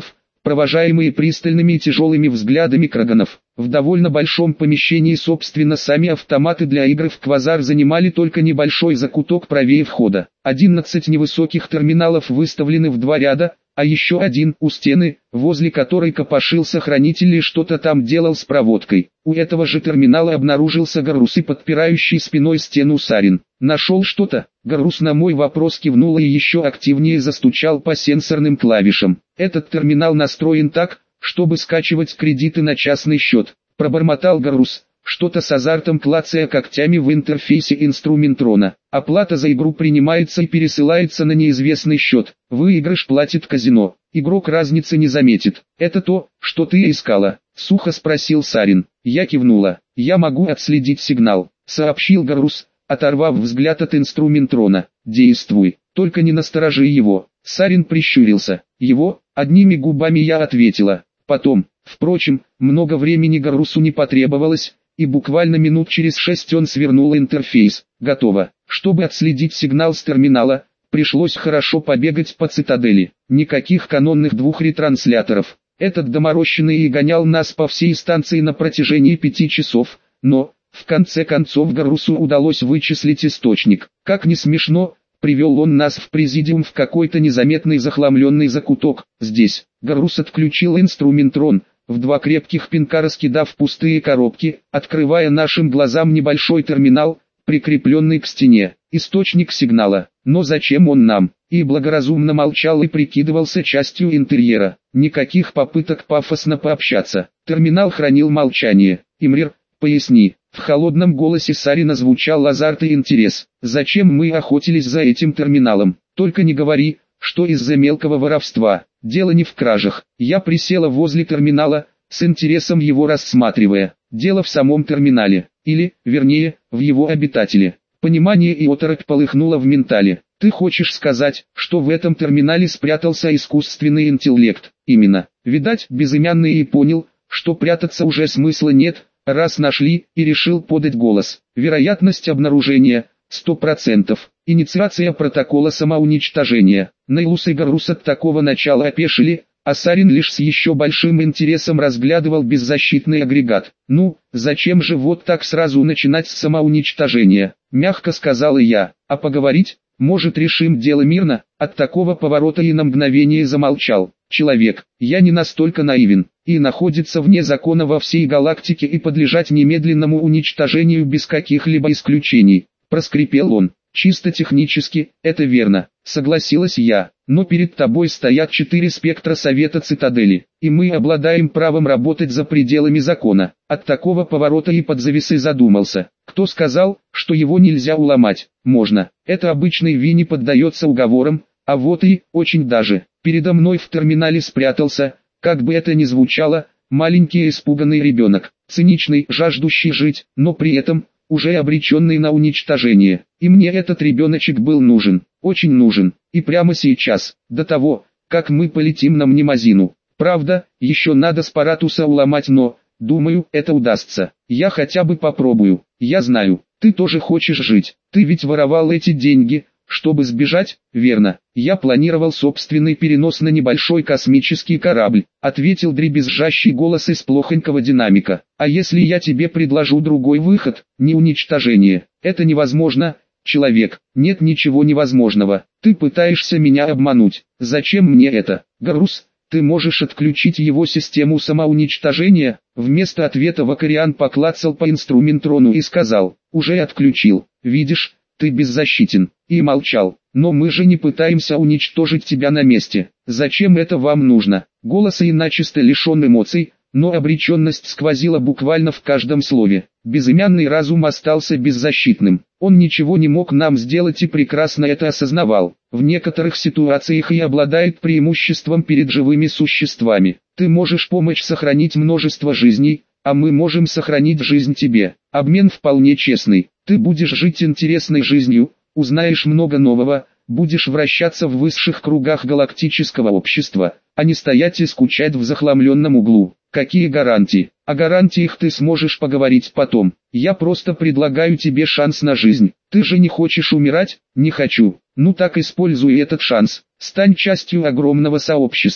провожаемые пристальными и тяжелыми взглядами краганов. В довольно большом помещении собственно сами автоматы для игр в квазар занимали только небольшой закуток правее входа. 11 невысоких терминалов выставлены в два ряда, а еще один у стены, возле которой копошился хранитель и что-то там делал с проводкой. У этого же терминала обнаружился Гаррус и подпирающий спиной стену Сарин. «Нашел что-то?» Гаррус на мой вопрос кивнул и еще активнее застучал по сенсорным клавишам. «Этот терминал настроен так, чтобы скачивать кредиты на частный счет», пробормотал Гаррус, что-то с азартом клацая когтями в интерфейсе инструментрона. «Оплата за игру принимается и пересылается на неизвестный счет. Выигрыш платит казино. Игрок разницы не заметит. Это то, что ты искала?» — сухо спросил Сарин. Я кивнула. «Я могу отследить сигнал», — сообщил Гаррус, оторвав взгляд от инструментрона. «Действуй, только не насторожи его». Сарин прищурился. «Его?» — одними губами я ответила. Потом, впрочем, много времени Гаррусу не потребовалось, и буквально минут через 6 он свернул интерфейс. «Готово». Чтобы отследить сигнал с терминала, пришлось хорошо побегать по цитадели. Никаких канонных двух ретрансляторов. Этот доморощенный и гонял нас по всей станции на протяжении 5 часов, но, в конце концов Гаррусу удалось вычислить источник. Как ни смешно, привел он нас в президиум в какой-то незаметный захламленный закуток. Здесь Гаррус отключил инструментрон, в 2 крепких пинка раскидав пустые коробки, открывая нашим глазам небольшой терминал, прикрепленный к стене. Источник сигнала. Но зачем он нам? И благоразумно молчал и прикидывался частью интерьера. Никаких попыток пафосно пообщаться. Терминал хранил молчание. «Имрир, поясни». В холодном голосе Сарина звучал азарт и интерес. «Зачем мы охотились за этим терминалом? Только не говори, что из-за мелкого воровства. Дело не в кражах». Я присела возле терминала, с интересом его рассматривая. Дело в самом терминале. Или, вернее, в его обитателе. Понимание и оторопь полыхнуло в ментале. «Ты хочешь сказать, что в этом терминале спрятался искусственный интеллект?» «Именно. Видать, безымянный и понял, что прятаться уже смысла нет, раз нашли, и решил подать голос. Вероятность обнаружения – 100%. Инициация протокола самоуничтожения». Нейлус и Гаррус от такого начала опешили, а Сарин лишь с еще большим интересом разглядывал беззащитный агрегат. «Ну, зачем же вот так сразу начинать с самоуничтожения?» – мягко сказала я. «А поговорить? Может, решим дело мирно?» От такого поворота и на мгновение замолчал. «Человек, я не настолько наивен, и находится вне закона во всей галактике и подлежать немедленному уничтожению без каких-либо исключений», – проскрипел он. «Чисто технически, это верно», — согласилась я, «но перед тобой стоят 4 спектра Совета Цитадели, и мы обладаем правом работать за пределами закона». От такого поворота и подзавесы задумался. Кто сказал, что его нельзя уломать? Можно. Это обычный Ви не поддается уговорам, а вот и, очень даже, передо мной в терминале спрятался, как бы это ни звучало, маленький испуганный ребенок, циничный, жаждущий жить, но при этом уже обреченный на уничтожение. И мне этот ребеночек был нужен, очень нужен, и прямо сейчас, до того, как мы полетим на Мнемозину. Правда, еще надо Спаратуса уломать, но, думаю, это удастся. Я хотя бы попробую. Я знаю, ты тоже хочешь жить, ты ведь воровал эти деньги, чтобы сбежать, верно? Я планировал собственный перенос на небольшой космический корабль, ответил дребезжащий голос из плохонького динамика. А если я тебе предложу другой выход, не уничтожение? Это невозможно, человек. Нет ничего невозможного. Ты пытаешься меня обмануть. Зачем мне это? Гаррус, ты можешь отключить его систему самоуничтожения? Вместо ответа Вакариан поклацал по инструментрону и сказал: уже отключил. Видишь, ты беззащитен. И молчал. Но мы же не пытаемся уничтожить тебя на месте. Зачем это вам нужно? Голос и начисто лишен эмоций, но обреченность сквозила буквально в каждом слове. Безымянный разум остался беззащитным. Он ничего не мог нам сделать и прекрасно это осознавал. В некоторых ситуациях и обладает преимуществом перед живыми существами. Ты можешь помочь сохранить множество жизней, а мы можем сохранить жизнь тебе. Обмен вполне честный. Ты будешь жить интересной жизнью, узнаешь много нового, будешь вращаться в высших кругах галактического общества, а не стоять и скучать в захламленном углу. Какие гарантии? О гарантиях ты сможешь поговорить потом. Я просто предлагаю тебе шанс на жизнь. Ты же не хочешь умирать? Не хочу. Ну так используй этот шанс. Стань частью огромного сообщества.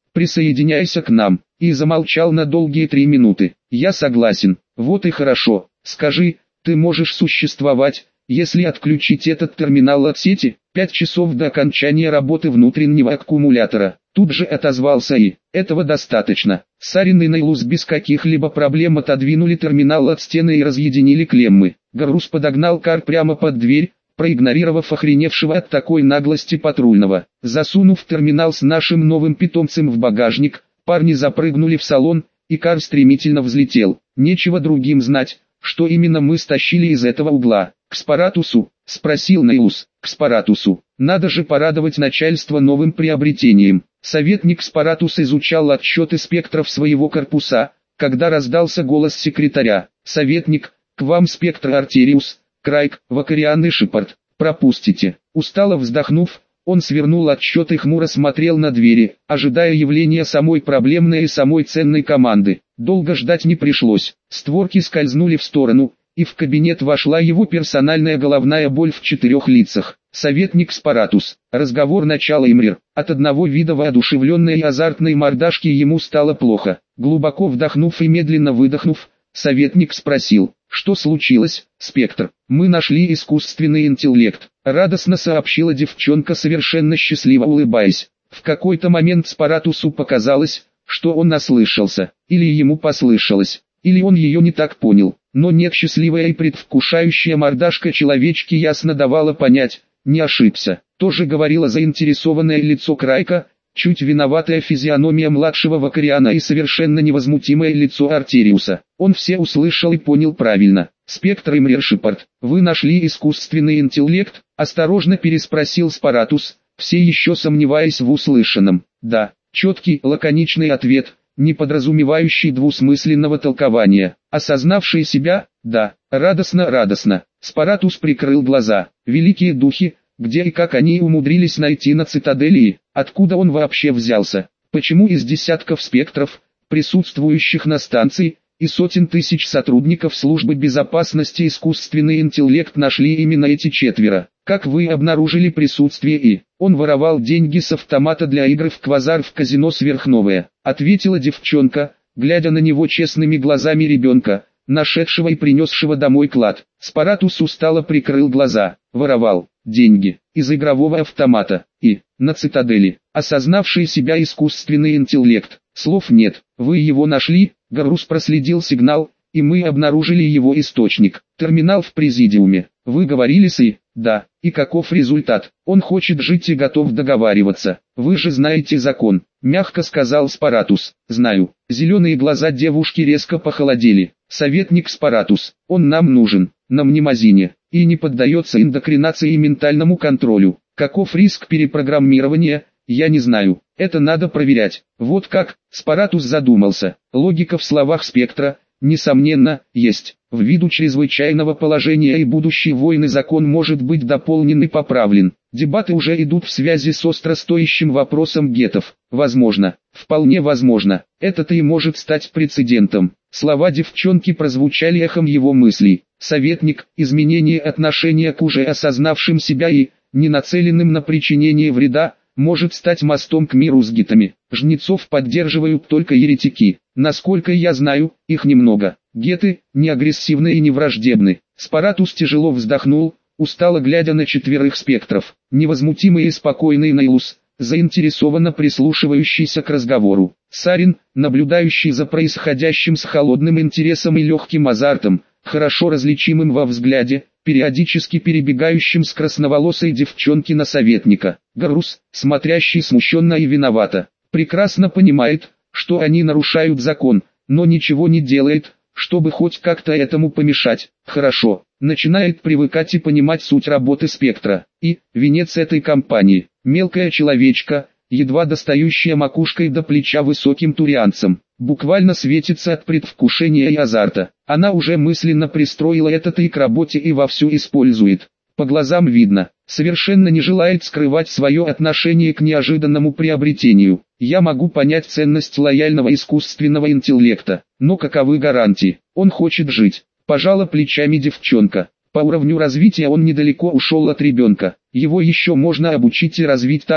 присоединяйся к нам, и замолчал на долгие 3 минуты. Я согласен, вот и хорошо, скажи, ты можешь существовать, если отключить этот терминал от сети? 5 часов до окончания работы внутреннего аккумулятора. Тут же отозвался и, этого достаточно. Сарин и Нейлус без каких-либо проблем отодвинули терминал от стены и разъединили клеммы. Гарус подогнал кар прямо под дверь, проигнорировав охреневшего от такой наглости патрульного. Засунув терминал с нашим новым питомцем в багажник, парни запрыгнули в салон, и кар стремительно взлетел. Нечего другим знать, что именно мы стащили из этого угла. «К Спаратусу?» — спросил Нейлус. «К Спаратусу. Надо же порадовать начальство новым приобретением». Советник Спаратус изучал отчеты спектров своего корпуса, когда раздался голос секретаря. «Советник, к вам спектр Артериус, Крайк, Вакариан и Шепард. Пропустите». Устало вздохнув, он свернул отчет и хмуро смотрел на двери, ожидая явления самой проблемной и самой ценной команды. Долго ждать не пришлось. Створки скользнули в сторону, и в кабинет вошла его персональная головная боль в 4 лицах. Советник Спаратус. Разговор начала Имрир. От одного вида воодушевленной и азартной мордашки ему стало плохо. Глубоко вдохнув и медленно выдохнув, советник спросил, что случилось, Спектр? Мы нашли искусственный интеллект, радостно сообщила девчонка, совершенно счастливо улыбаясь. В какой-то момент Спаратусу показалось, что он ослышался, или ему послышалось, или он ее не так понял. Но нет, счастливая и предвкушающая мордашка человечки ясно давала понять, не ошибся. Тоже говорило заинтересованное лицо Крайка, чуть виноватая физиономия младшего Вакариана и совершенно невозмутимое лицо Артериуса. Он все услышал и понял правильно. «Спектр Имрир Шепард, вы нашли искусственный интеллект?» — осторожно переспросил Спаратус, все еще сомневаясь в услышанном. «Да». Четкий, лаконичный ответ, не подразумевающий двусмысленного толкования. Осознавший себя, да, радостно. Спаратус прикрыл глаза. Великие духи, где и как они умудрились найти на цитадели, откуда он вообще взялся? Почему из десятков спектров, присутствующих на станции, и сотен тысяч сотрудников службы безопасности искусственный интеллект нашли именно эти 4? Как вы обнаружили присутствие и? Он воровал деньги с автомата для игр в квазар в казино «Сверхновая», ответила девчонка, глядя на него честными глазами ребенка, нашедшего и принесшего домой клад. Спаратус устало прикрыл глаза. Воровал деньги из игрового автомата и на цитадели. Осознавший себя искусственный интеллект. Слов нет. Вы его нашли? Гарус проследил сигнал, и мы обнаружили его источник. Терминал в президиуме. Вы говорили с И? Да. И каков результат? Он хочет жить и готов договариваться. Вы же знаете закон, мягко сказал Спаратус. Знаю. Зеленые глаза девушки резко похолодели. Советник Спаратус, он нам нужен, на Мнемозине, и не поддается индокринации и ментальному контролю. Каков риск перепрограммирования, я не знаю. Это надо проверять. Вот как, Спаратус задумался. Логика в словах Спектра, несомненно, есть. Ввиду чрезвычайного положения и будущей войны закон может быть дополнен и поправлен. Дебаты уже идут в связи с остро стоящим вопросом гетов. Возможно, вполне возможно, это-то и может стать прецедентом. Слова девчонки прозвучали эхом его мыслей. Советник, изменение отношения к уже осознавшим себя и, не нацеленным на причинение вреда, может стать мостом к миру с гетами. Жнецов поддерживают только еретики. Насколько я знаю, их немного. Геты, не агрессивны и не враждебны. Спаратус тяжело вздохнул, устало глядя на 4 спектров. Невозмутимый и спокойный Нейлус, заинтересованно прислушивающийся к разговору. Сарин, наблюдающий за происходящим с холодным интересом и легким азартом, хорошо различимым во взгляде, периодически перебегающим с красноволосой девчонки на советника. Гарус, смотрящий смущенно и виновато, прекрасно понимает, что они нарушают закон, но ничего не делает, чтобы хоть как-то этому помешать. Хорошо, начинает привыкать и понимать суть работы Спектра. И, венец этой кампании, мелкая человечка, едва достающая макушкой до плеча высоким турианцам, буквально светится от предвкушения и азарта. Она уже мысленно пристроила это-то и к работе и вовсю использует. По глазам видно, совершенно не желает скрывать свое отношение к неожиданному приобретению. Я могу понять ценность лояльного искусственного интеллекта, но каковы гарантии? Он хочет жить. Пожала плечами девчонка. По уровню развития он недалеко ушел от ребенка. Его еще можно обучить и развить так,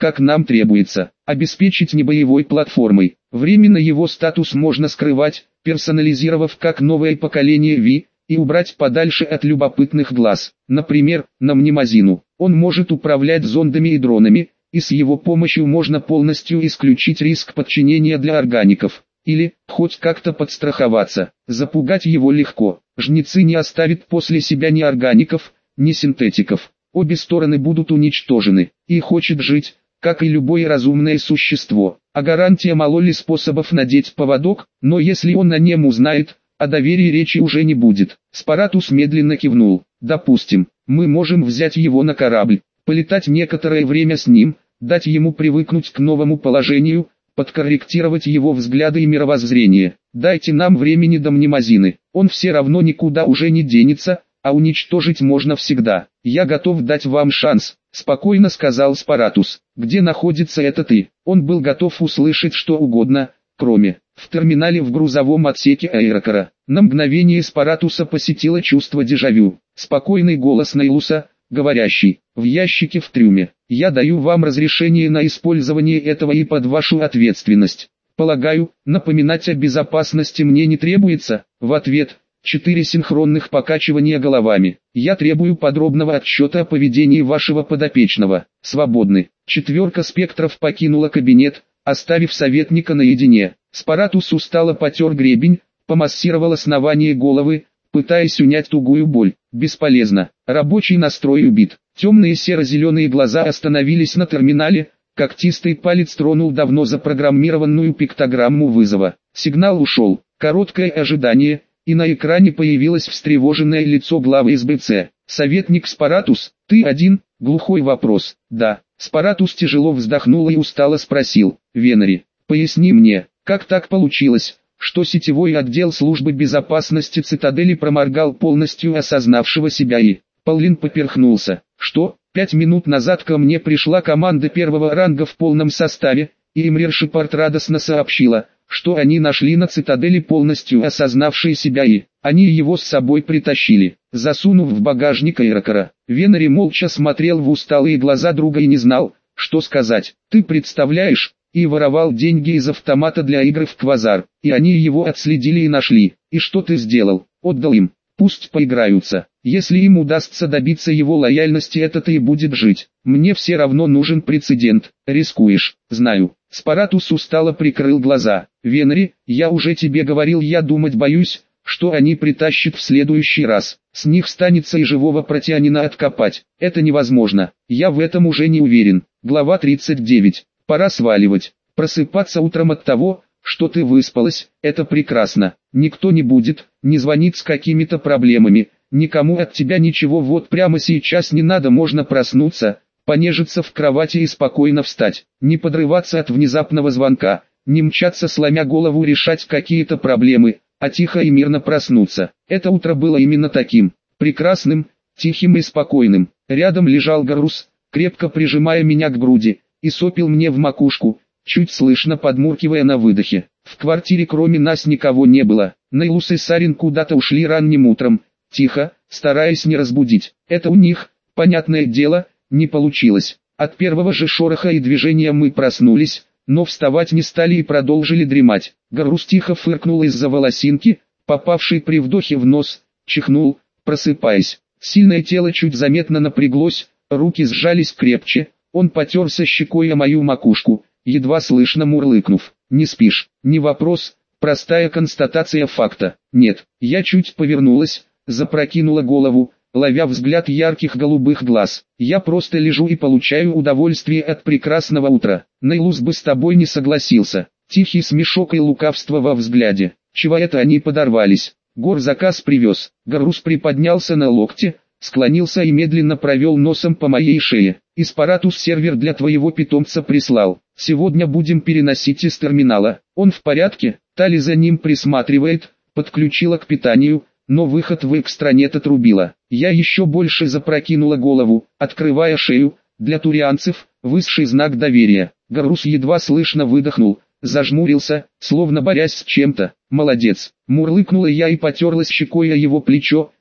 как нам требуется, обеспечить небоевой платформой. Временно его статус можно скрывать, персонализировав как новое поколение Ви, и убрать подальше от любопытных глаз. Например, на Мнемозину. Он может управлять зондами и дронами, и с его помощью можно полностью исключить риск подчинения для органиков. Или, хоть как-то подстраховаться. Запугать его легко. Жнецы не оставят после себя ни органиков, ни синтетиков. Обе стороны будут уничтожены. И хочет жить, как и любое разумное существо. А гарантия мало ли способов надеть поводок, но если он о нем узнает, о доверии речи уже не будет. Спаратус медленно кивнул. Допустим, мы можем взять его на корабль, полетать некоторое время с ним, дать ему привыкнуть к новому положению, подкорректировать его взгляды и мировоззрение. Дайте нам времени до Мнемозины. Он все равно никуда уже не денется, а уничтожить можно всегда. Я готов дать вам шанс, спокойно сказал Спаратус. Где находится этот И? Он был готов услышать что угодно, кроме. В терминале в грузовом отсеке аэрокара. На мгновение Спаратуса посетило чувство дежавю. Спокойный голос Нейлуса, говорящий: в ящике в трюме. Я даю вам разрешение на использование этого и под вашу ответственность. Полагаю, напоминать о безопасности мне не требуется. В ответ 4 синхронных покачивания головами. Я требую подробного отчета о поведении вашего подопечного. Свободны. 4 спектров покинула кабинет, оставив советника наедине. Спаратус устало потер гребень, помассировал основание головы, пытаясь унять тугую боль. Бесполезно. Рабочий настрой убит. Темные серо-зеленые глаза остановились на терминале, когтистый палец тронул давно запрограммированную пиктограмму вызова. Сигнал ушел. Короткое ожидание, и на экране появилось встревоженное лицо главы СБЦ. «Советник Спаратус, ты один?» Глухой вопрос. «Да». Спаратус тяжело вздохнул и устало спросил: «Венери, поясни мне, как так получилось, что сетевой отдел службы безопасности Цитадели проморгал полностью осознавшего себя И?» Паулин поперхнулся. «Что? 5 минут назад ко мне пришла команда первого ранга в полном составе, и Эмрир Шепард радостно сообщила, что они нашли на Цитадели полностью осознавшие себя И. Они его с собой притащили, засунув в багажник аэрокара». Венери молча смотрел в усталые глаза друга и не знал, что сказать. «Ты представляешь, И воровал деньги из автомата для игр в Квазар, и они его отследили и нашли. И что ты сделал? Отдал им. Пусть поиграются. Если им удастся добиться его лояльности, это-то и будет жить. Мне все равно нужен прецедент. Рискуешь, знаю». Спаратус устало прикрыл глаза. «Венери, я уже тебе говорил, я думать боюсь, что они притащат в следующий раз. С них станется и живого протеанина откопать. Это невозможно. Я в этом уже не уверен». Глава 39. Пора сваливать. Просыпаться утром от того, что ты выспалась, это прекрасно. Никто не будет, не звонит с какими-то проблемами, никому от тебя ничего, вот прямо сейчас не надо, можно проснуться, понежиться в кровати и спокойно встать. Не подрываться от внезапного звонка, не мчаться сломя голову решать какие-то проблемы, а тихо и мирно проснуться. Это утро было именно таким, прекрасным, тихим и спокойным. Рядом лежал Гарус, крепко прижимая меня к груди, и сопел мне в макушку, чуть слышно подмуркивая на выдохе. В квартире кроме нас никого не было. Нейлус и Сарин куда-то ушли ранним утром, тихо, стараясь не разбудить. Это у них, понятное дело, не получилось. От первого же шороха и движения мы проснулись, но вставать не стали и продолжили дремать. Гарус тихо фыркнул из-за волосинки, попавшей при вдохе в нос, чихнул, просыпаясь. Сильное тело чуть заметно напряглось, руки сжались крепче, он потерся щекой о мою макушку, едва слышно мурлыкнув. «Не спишь?» Не вопрос, простая констатация факта. «Нет». Я чуть повернулась, запрокинула голову, ловя взгляд ярких голубых глаз. «Я просто лежу и получаю удовольствие от прекрасного утра». Нейлус бы с тобой не согласился. Тихий смешок и лукавство во взгляде. Чего это они подорвались? Гор заказ привез. Гарус приподнялся на локте, склонился и медленно провел носом по моей шее. «Спаратус сервер для твоего питомца прислал. Сегодня будем переносить из терминала. Он в порядке?» Тали за ним присматривает, подключила к питанию, но выход в экстранет отрубила. Я еще больше запрокинула голову, открывая шею. Для турианцев, высший знак доверия. Гарус едва слышно выдохнул, зажмурился, словно борясь с чем-то. «Молодец!» Мурлыкнула я и потерлась щекой о его плечо,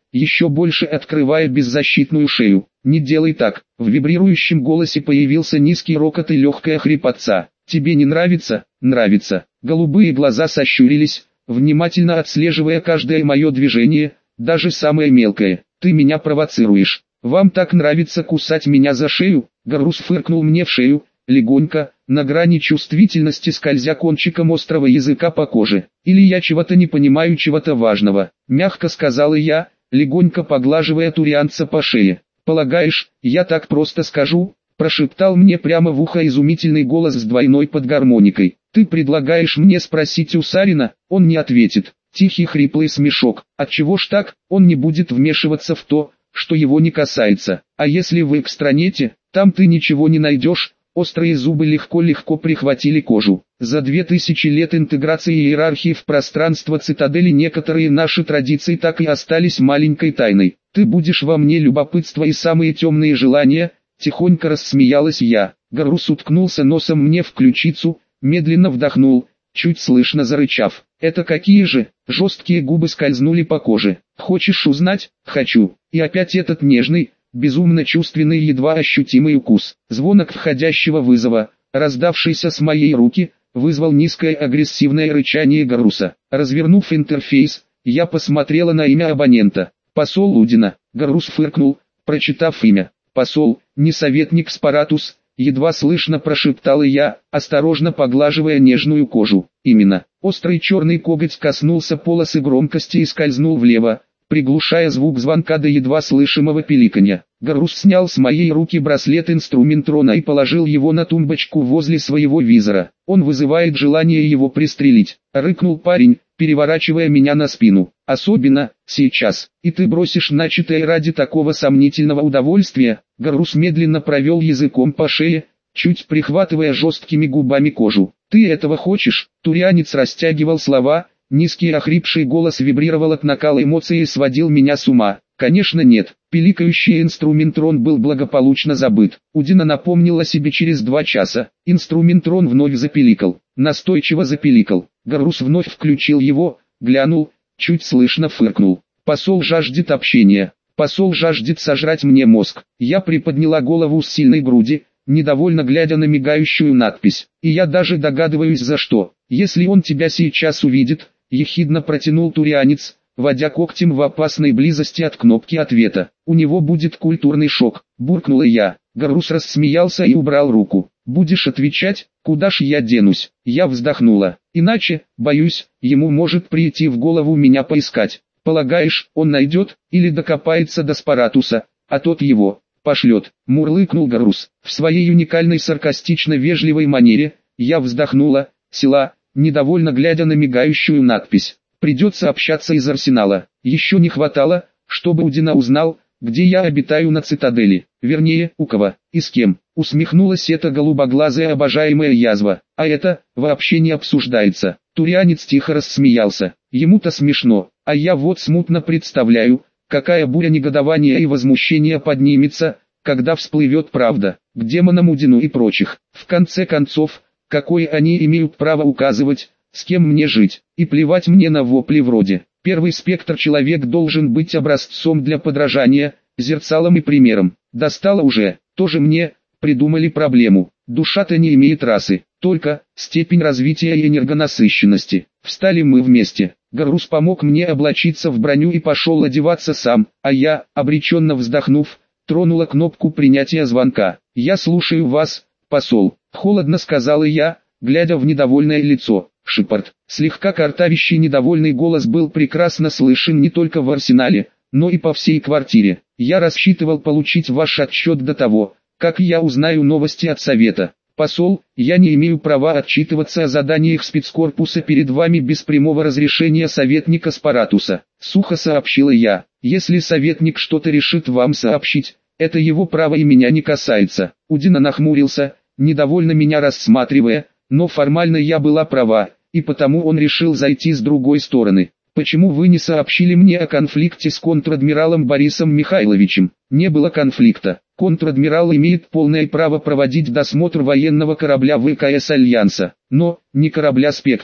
еще больше открывая беззащитную шею. «Не делай так!» В вибрирующем голосе появился низкий рокот и легкая хрипотца. «Тебе не нравится?» «Нравится». Голубые глаза сощурились, внимательно отслеживая каждое мое движение, даже самое мелкое. «Ты меня провоцируешь. Вам так нравится кусать меня за шею?» Гарус фыркнул мне в шею, легонько, на грани чувствительности скользя кончиком острого языка по коже. «Или я чего-то не понимаю, чего-то важного», мягко сказала я, легонько поглаживая турианца по шее. «Полагаешь, я так просто скажу?» прошептал мне прямо в ухо изумительный голос с двойной подгармоникой. «Ты предлагаешь мне спросить у Сарина?» Он не ответит. Тихий хриплый смешок. «Отчего ж так? Он не будет вмешиваться в то, что его не касается. А если в экстранете, там ты ничего не найдешь». Острые зубы легко-легко прихватили кожу. За 2000 лет интеграции и иерархии в пространство цитадели некоторые наши традиции так и остались маленькой тайной. «Ты будешь во мне любопытство и самые темные желания», тихонько рассмеялась я. Гарус уткнулся носом мне в ключицу, медленно вдохнул, чуть слышно зарычав. «Это какие же?» Жесткие губы скользнули по коже. «Хочешь узнать?» «Хочу». И опять этот нежный, безумно чувственный едва ощутимый укус. Звонок входящего вызова, раздавшийся с моей руки, вызвал низкое агрессивное рычание Гаруса. Развернув интерфейс, я посмотрела на имя абонента. «Посол Удина». Гарус фыркнул, прочитав имя. «Посол, не советник Спаратус», едва слышно прошептала я, осторожно поглаживая нежную кожу. «Именно». Острый черный коготь коснулся полосы громкости и скользнул влево, приглушая звук звонка до едва слышимого пиликанья. Гарус снял с моей руки браслет инструментрона и положил его на тумбочку возле своего визора. «Он вызывает желание его пристрелить», — рыкнул парень, переворачивая меня на спину. «Особенно, сейчас. И ты бросишь начатое ради такого сомнительного удовольствия?» Гарус медленно провел языком по шее, чуть прихватывая жесткими губами кожу. «Ты этого хочешь?» Турианец растягивал слова, низкий охрипший голос вибрировал от накала эмоций и сводил меня с ума. «Конечно нет». Пиликающий инструментрон был благополучно забыт. Удина напомнил о себе через 2 часа. Инструментрон вновь запиликал. Настойчиво запиликал. Гарус вновь включил его, глянул, чуть слышно фыркнул. «Посол жаждет общения. Посол жаждет сожрать мне мозг». Я приподняла голову с сильной груди, недовольно глядя на мигающую надпись. «И я даже догадываюсь за что. Если он тебя сейчас увидит», ехидно протянул турианец, водя когтем в опасной близости от кнопки ответа. «У него будет культурный шок», буркнула я. Гарус рассмеялся и убрал руку. «Будешь отвечать? Куда ж я денусь?» Я вздохнула. «Иначе, боюсь, ему может прийти в голову меня поискать». «Полагаешь, он найдет, или докопается до Спаратуса, а тот его пошлет?» Мурлыкнул Гарус. В своей уникальной саркастично-вежливой манере, я вздохнула, села, недовольно глядя на мигающую надпись. «Придется общаться из арсенала. Еще не хватало, чтобы Удина узнал, где я обитаю на цитадели. Вернее, у кого и с кем». Усмехнулась эта голубоглазая обожаемая язва. «А это, вообще не обсуждается». Турианец тихо рассмеялся. Ему-то смешно, а я вот смутно представляю, какая буря негодования и возмущения поднимется, когда всплывет правда, к демонам Удину и прочих. В конце концов, какое они имеют право указывать, с кем мне жить, и плевать мне на вопли вроде «Первый спектр человек должен быть образцом для подражания, зерцалом и примером». Достало уже, тоже мне, придумали проблему. Душа-то не имеет расы, только степень развития и энергонасыщенности. Встали мы вместе. Гарус помог мне облачиться в броню и пошел одеваться сам, а я, обреченно вздохнув, тронула кнопку принятия звонка. «Я слушаю вас, посол», — холодно сказала я, глядя в недовольное лицо. «Шепард». Слегка картавящий недовольный голос был прекрасно слышен не только в арсенале, но и по всей квартире. «Я рассчитывал получить ваш отчет до того, как я узнаю новости от Совета. Посол, я не имею права отчитываться о заданиях спецкорпуса перед вами без прямого разрешения советника Спаратуса», — сухо сообщила я. «Если советник что-то решит вам сообщить, это его право и меня не касается». Удина нахмурился, недовольно меня рассматривая, но формально я была права, и потому он решил зайти с другой стороны. «Почему вы не сообщили мне о конфликте с контр-адмиралом Борисом Михайловичем?» «Не было конфликта. Контр-адмирал имеет полное право проводить досмотр военного корабля ВКС Альянса, но не корабля «Спектра».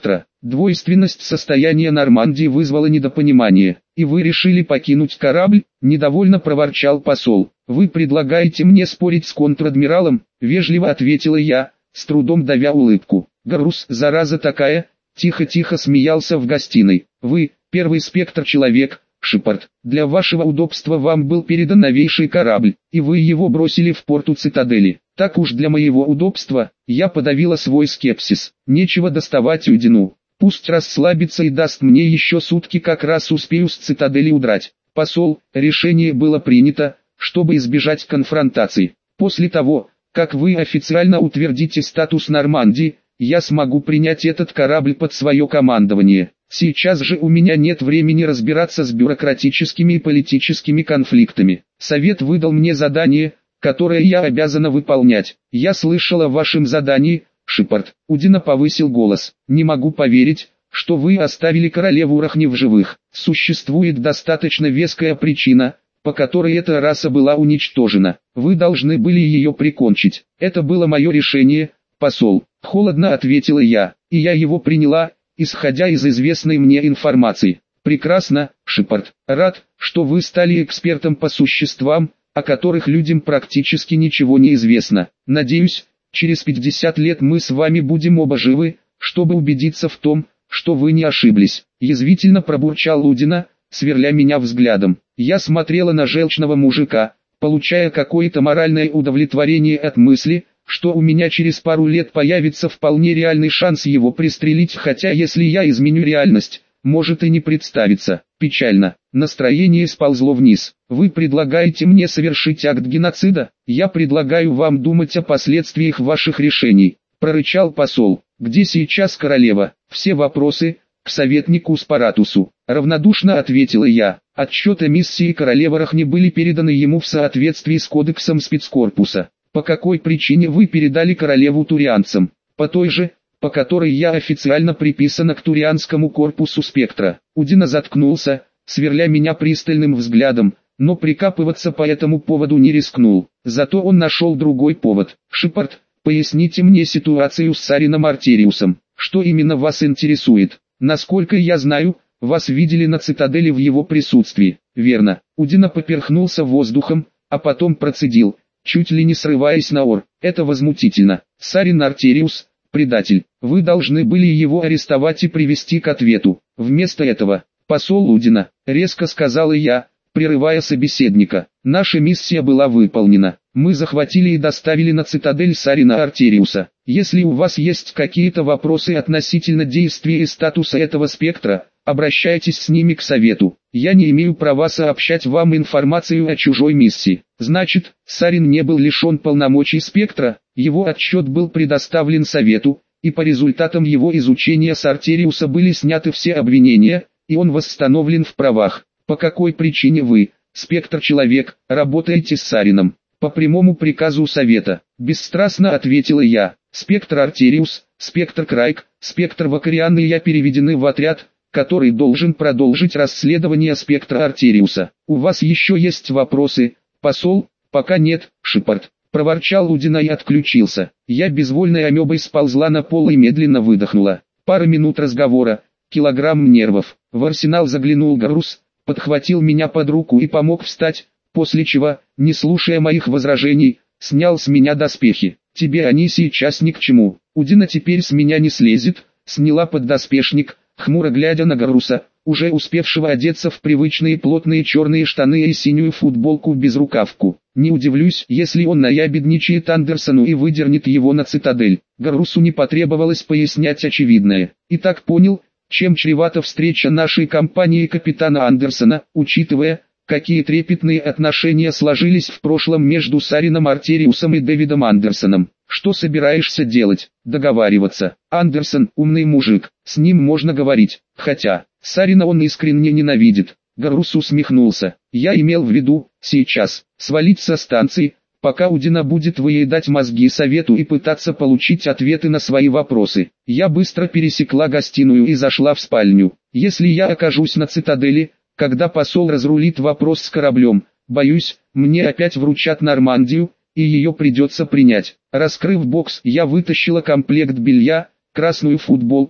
Двойственность состояния Нормандии вызвала недопонимание. И вы решили покинуть корабль? Недовольно проворчал посол. Вы предлагаете мне спорить с контр-адмиралом? Вежливо ответила я, с трудом давя улыбку. Гарус, зараза такая, тихо-тихо смеялся в гостиной. Вы, первый спектр-человек, Шепард, для вашего удобства вам был передан новейший корабль, и вы его бросили в порту цитадели. Так уж для моего удобства, я подавила свой скепсис. Нечего доставать Удину. Пусть расслабится и даст мне еще сутки, как раз успею с цитадели удрать. Посол, решение было принято, чтобы избежать конфронтаций. После того, как вы официально утвердите статус Нормандии, я смогу принять этот корабль под свое командование. Сейчас же у меня нет времени разбираться с бюрократическими и политическими конфликтами. Совет выдал мне задание, которое я обязана выполнять. Я слышал о вашем задании, Шепард. Удина повысил голос. Не могу поверить, что вы оставили королеву Рахни в живых. Существует достаточно веская причина, по которой эта раса была уничтожена. Вы должны были ее прикончить. Это было мое решение, посол. Холодно ответила я, и я его приняла, исходя из известной мне информации. Прекрасно, Шепард. Рад, что вы стали экспертом по существам, о которых людям практически ничего не известно. Надеюсь, через 50 лет мы с вами будем оба живы, чтобы убедиться в том, что вы не ошиблись. Язвительно пробурчал Удина, сверля меня взглядом. Я смотрела на желчного мужика, получая какое-то моральное удовлетворение от мысли, что у меня через пару лет появится вполне реальный шанс его пристрелить, хотя если я изменю реальность, может и не представиться. Печально. Настроение сползло вниз. Вы предлагаете мне совершить акт геноцида? Я предлагаю вам думать о последствиях ваших решений, прорычал посол. Где сейчас королева? Все вопросы к советнику Спаратусу. Равнодушно ответила я. Отчеты миссии королевы Рахни были переданы ему в соответствии с кодексом спецкорпуса. По какой причине вы передали королеву турианцам? По той же, по которой я официально приписана к турианскому корпусу спектра. Удина заткнулся, сверля меня пристальным взглядом, но прикапываться по этому поводу не рискнул. Зато он нашел другой повод. Шепард, поясните мне ситуацию с Сарином Артериусом. Что именно вас интересует? Насколько я знаю, вас видели на цитадели в его присутствии. Верно. Удина поперхнулся воздухом, а потом процедил, чуть ли не срываясь на ор. Это возмутительно. Сарин Артериус, предатель. Вы должны были его арестовать и привести к ответу. Вместо этого, посол Удина, резко сказала я, прерывая собеседника. Наша миссия была выполнена. Мы захватили и доставили на цитадель Сарина Артериуса. Если у вас есть какие-то вопросы относительно действия и статуса этого спектра, обращайтесь с ними к совету. Я не имею права сообщать вам информацию о чужой миссии. Значит, Сарин не был лишен полномочий спектра, его отчет был предоставлен совету, и по результатам его изучения с Артериуса были сняты все обвинения, и он восстановлен в правах. По какой причине вы, спектр-человек, работаете с Сарином? По прямому приказу совета, бесстрастно ответила я. Спектр Артериус, спектр Крайк, спектр Вакариан и я переведены в отряд, который должен продолжить расследование спектра Артериуса. У вас еще есть вопросы, посол? Пока нет, Шепард. Проворчал Удина и отключился. Я безвольной амебой сползла на пол и медленно выдохнула. Пара минут разговора, килограмм нервов. В арсенал заглянул Гарус, подхватил меня под руку и помог встать, после чего, не слушая моих возражений, снял с меня доспехи. Тебе они сейчас ни к чему. Удина теперь с меня не слезет, сняла поддоспешник, хмуро глядя на Гаруса, уже успевшего одеться в привычные плотные черные штаны и синюю футболку без рукавку. Не удивлюсь, если он наябедничает Андерсону и выдернет его на цитадель. Гарусу не потребовалось пояснять очевидное. И так понял, чем чревата встреча нашей компании и капитана Андерсона, учитывая, какие трепетные отношения сложились в прошлом между Сарином Артериусом и Дэвидом Андерсоном. Что собираешься делать? Договариваться. Андерсон умный мужик, с ним можно говорить, хотя, Сарина он искренне ненавидит. Гарус усмехнулся. Я имел в виду, сейчас, свалить со станции, пока Удина будет выедать мозги совету и пытаться получить ответы на свои вопросы. Я быстро пересекла гостиную и зашла в спальню. Если я окажусь на цитадели, когда посол разрулит вопрос с кораблем, боюсь, мне опять вручат Нормандию, и ее придется принять. Раскрыв бокс, я вытащила комплект белья, красную футболку,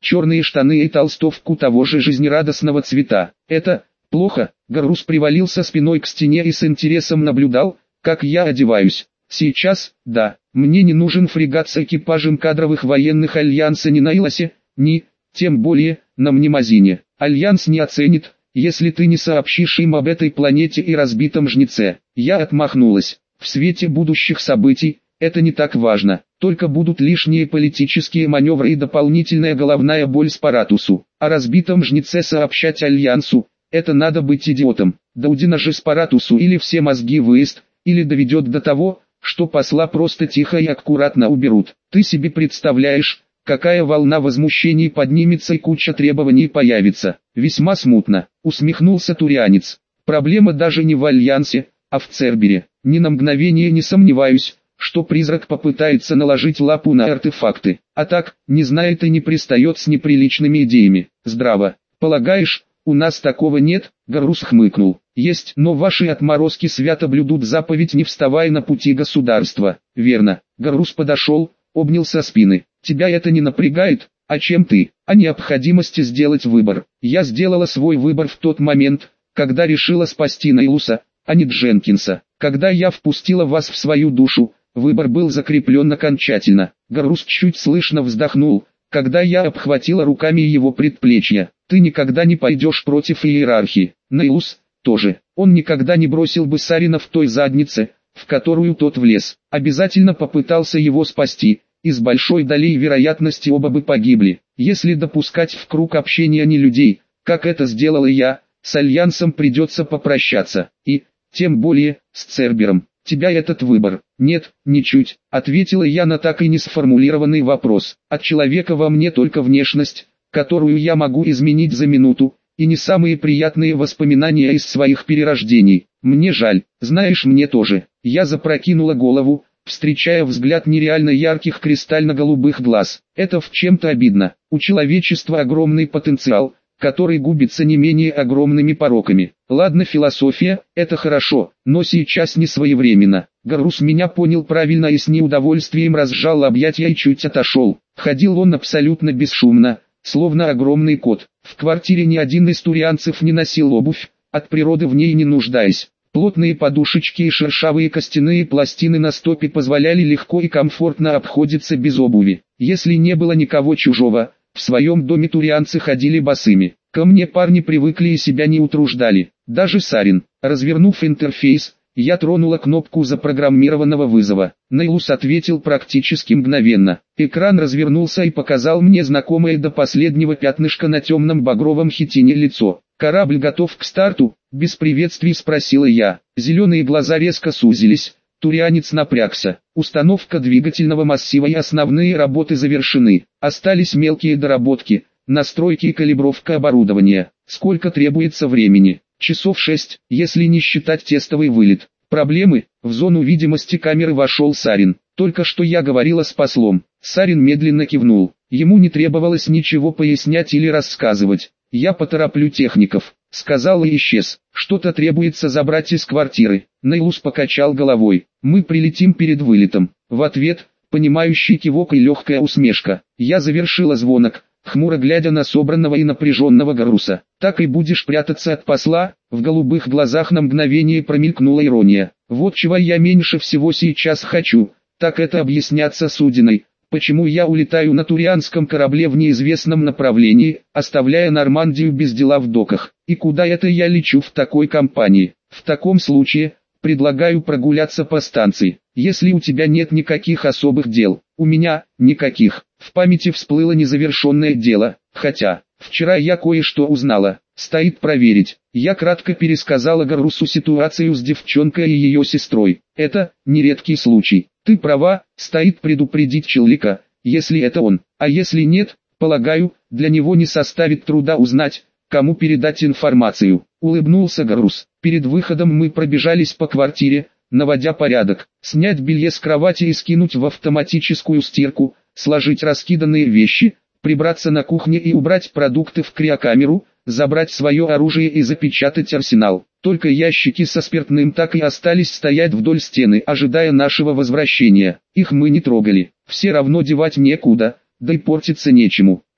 черные штаны и толстовку того же жизнерадостного цвета. Это плохо. Гаррус привалился спиной к стене и с интересом наблюдал, как я одеваюсь. Сейчас, да, мне не нужен фрегат с экипажем кадровых военных Альянса ни на Илосе, ни, тем более, на Мнемозине. Альянс не оценит, если ты не сообщишь им об этой планете и разбитом жнеце. Я отмахнулась. В свете будущих событий, это не так важно, только будут лишние политические маневры и дополнительная головная боль Спаратусу. О разбитом жнеце сообщать Альянсу, это надо быть идиотом. Даудина же Спаратусу или все мозги выезд, или доведет до того, что посла просто тихо и аккуратно уберут. Ты себе представляешь, какая волна возмущений поднимется и куча требований появится. Весьма смутно, усмехнулся турианец. Проблема даже не в Альянсе, а в Цербере. Ни на мгновение не сомневаюсь, что призрак попытается наложить лапу на артефакты. А так, не знает и не пристает с неприличными идеями. Здраво. Полагаешь, у нас такого нет? Гаррус хмыкнул. Есть, но ваши отморозки свято блюдут заповедь не вставай на пути государства. Верно. Гаррус подошел, обнял со спины. Тебя это не напрягает? А чем ты? О необходимости сделать выбор. Я сделала свой выбор в тот момент, когда решила спасти Нейлуса, а не Дженкинса. Когда я впустила вас в свою душу, выбор был закреплен окончательно. Гаррус чуть слышно вздохнул, когда я обхватила руками его предплечья. Ты никогда не пойдешь против иерархии. Нейлус тоже. Он никогда не бросил бы Сарина в той заднице, в которую тот влез. Обязательно попытался его спасти, и с большой долей вероятности оба бы погибли. Если допускать в круг общения не людей, как это сделала я, с Альянсом придется попрощаться. И, тем более, с Цербером. Тебя этот выбор? Нет, ничуть, ответила я на так и не сформулированный вопрос. От человека во мне только внешность, которую я могу изменить за минуту, и не самые приятные воспоминания из своих перерождений. Мне жаль, знаешь, мне тоже. Я запрокинула голову, встречая взгляд нереально ярких кристально-голубых глаз. Это в чем-то обидно. У человечества огромный потенциал, который губится не менее огромными пороками. Ладно, философия, это хорошо, но сейчас не своевременно. Гаррус меня понял правильно и с неудовольствием разжал объятия и чуть отошел. Ходил он абсолютно бесшумно, словно огромный кот. В квартире ни один из турианцев не носил обувь, от природы в ней не нуждаясь. Плотные подушечки и шершавые костяные пластины на стопе позволяли легко и комфортно обходиться без обуви. Если не было никого чужого, в своем доме турианцы ходили босыми. Ко мне парни привыкли и себя не утруждали. Даже Сарин. Развернув интерфейс, я тронула кнопку запрограммированного вызова. Нейлус ответил практически мгновенно. Экран развернулся и показал мне знакомое до последнего пятнышко на темном багровом хитине лицо. «Корабль готов к старту?» — без приветствий спросила я. Зеленые глаза резко сузились. Турианец напрягся. Установка двигательного массива и основные работы завершены. Остались мелкие доработки, настройки и калибровка оборудования. Сколько требуется времени? Часов 6, если не считать тестовый вылет. Проблемы? В зону видимости камеры вошел Сарин. Только что я говорила с послом. Сарин медленно кивнул. Ему не требовалось ничего пояснять или рассказывать. «Я потороплю техников», — сказал и исчез. «Что-то требуется забрать из квартиры». Нейлус покачал головой. «Мы прилетим перед вылетом». В ответ, понимающий кивок и легкая усмешка. Я завершила звонок, хмуро глядя на собранного и напряженного Гарруса. «Так и будешь прятаться от посла?» В голубых глазах на мгновение промелькнула ирония. «Вот чего я меньше всего сейчас хочу, так это объясняться с Удиной. Почему я улетаю на турианском корабле в неизвестном направлении, оставляя Нормандию без дела в доках? И куда это я лечу в такой компании? В таком случае, предлагаю прогуляться по станции. Если у тебя нет никаких особых дел». «У меня, никаких». В памяти всплыло незавершенное дело, хотя, вчера я кое-что узнала. Стоит проверить. Я кратко пересказала Гаррусу ситуацию с девчонкой и ее сестрой. Это, нередкий случай. Ты права, стоит предупредить Челлика, если это он. А если нет, полагаю, для него не составит труда узнать, кому передать информацию. Улыбнулся Гаррус. Перед выходом мы пробежались по квартире, наводя порядок. Снять белье с кровати и скинуть в автоматическую стирку, сложить раскиданные вещи, прибраться на кухне и убрать продукты в криокамеру, забрать свое оружие и запечатать арсенал. Только ящики со спиртным так и остались стоять вдоль стены, ожидая нашего возвращения. Их мы не трогали. Все равно девать некуда, да и портиться нечему.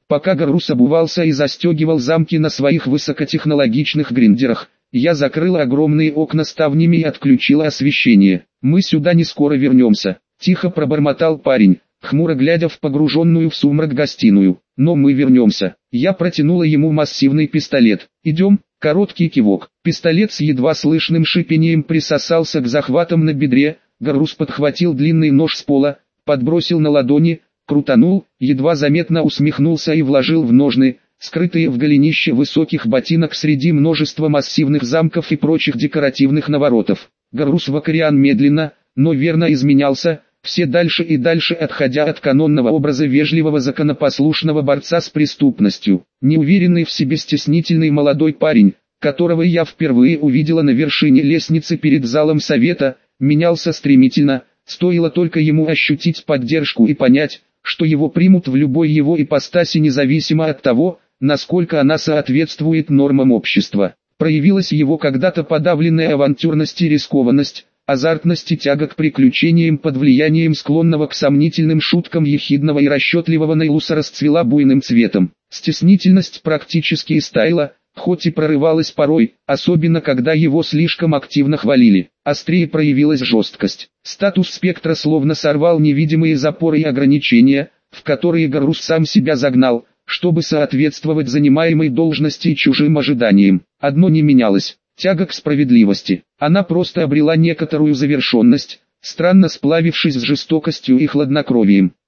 Пока Гаррус обувался и застегивал замки на своих высокотехнологичных гриндерах, я закрыла огромные окна ставнями и отключила освещение. «Мы сюда не скоро вернемся», — тихо пробормотал парень, хмуро глядя в погруженную в сумрак гостиную. «Но мы вернемся». Я протянула ему массивный пистолет. «Идем». Короткий кивок. Пистолет с едва слышным шипением присосался к захватам на бедре. Гаррус подхватил длинный нож с пола, подбросил на ладони, крутанул, едва заметно усмехнулся и вложил в ножны, скрытые в голенище высоких ботинок среди множества массивных замков и прочих декоративных наворотов. Гаррус Вакариан медленно, но верно изменялся, все дальше и дальше отходя от канонного образа вежливого законопослушного борца с преступностью. Неуверенный в себе стеснительный молодой парень, которого я впервые увидела на вершине лестницы перед залом совета, менялся стремительно, стоило только ему ощутить поддержку и понять, что его примут в любой его ипостаси независимо от того, насколько она соответствует нормам общества. Проявилась его когда-то подавленная авантюрность и рискованность, азартность и тяга к приключениям под влиянием склонного к сомнительным шуткам ехидного и расчетливого Нейлуса расцвела буйным цветом. Стеснительность практически истаяла, хоть и прорывалась порой, особенно когда его слишком активно хвалили. Острее проявилась жесткость. Статус спектра словно сорвал невидимые запоры и ограничения, в которые Гаррус сам себя загнал, чтобы соответствовать занимаемой должности и чужим ожиданиям. Одно не менялось. Тяга к справедливости. Она просто обрела некоторую завершенность, странно сплавившись с жестокостью и хладнокровием.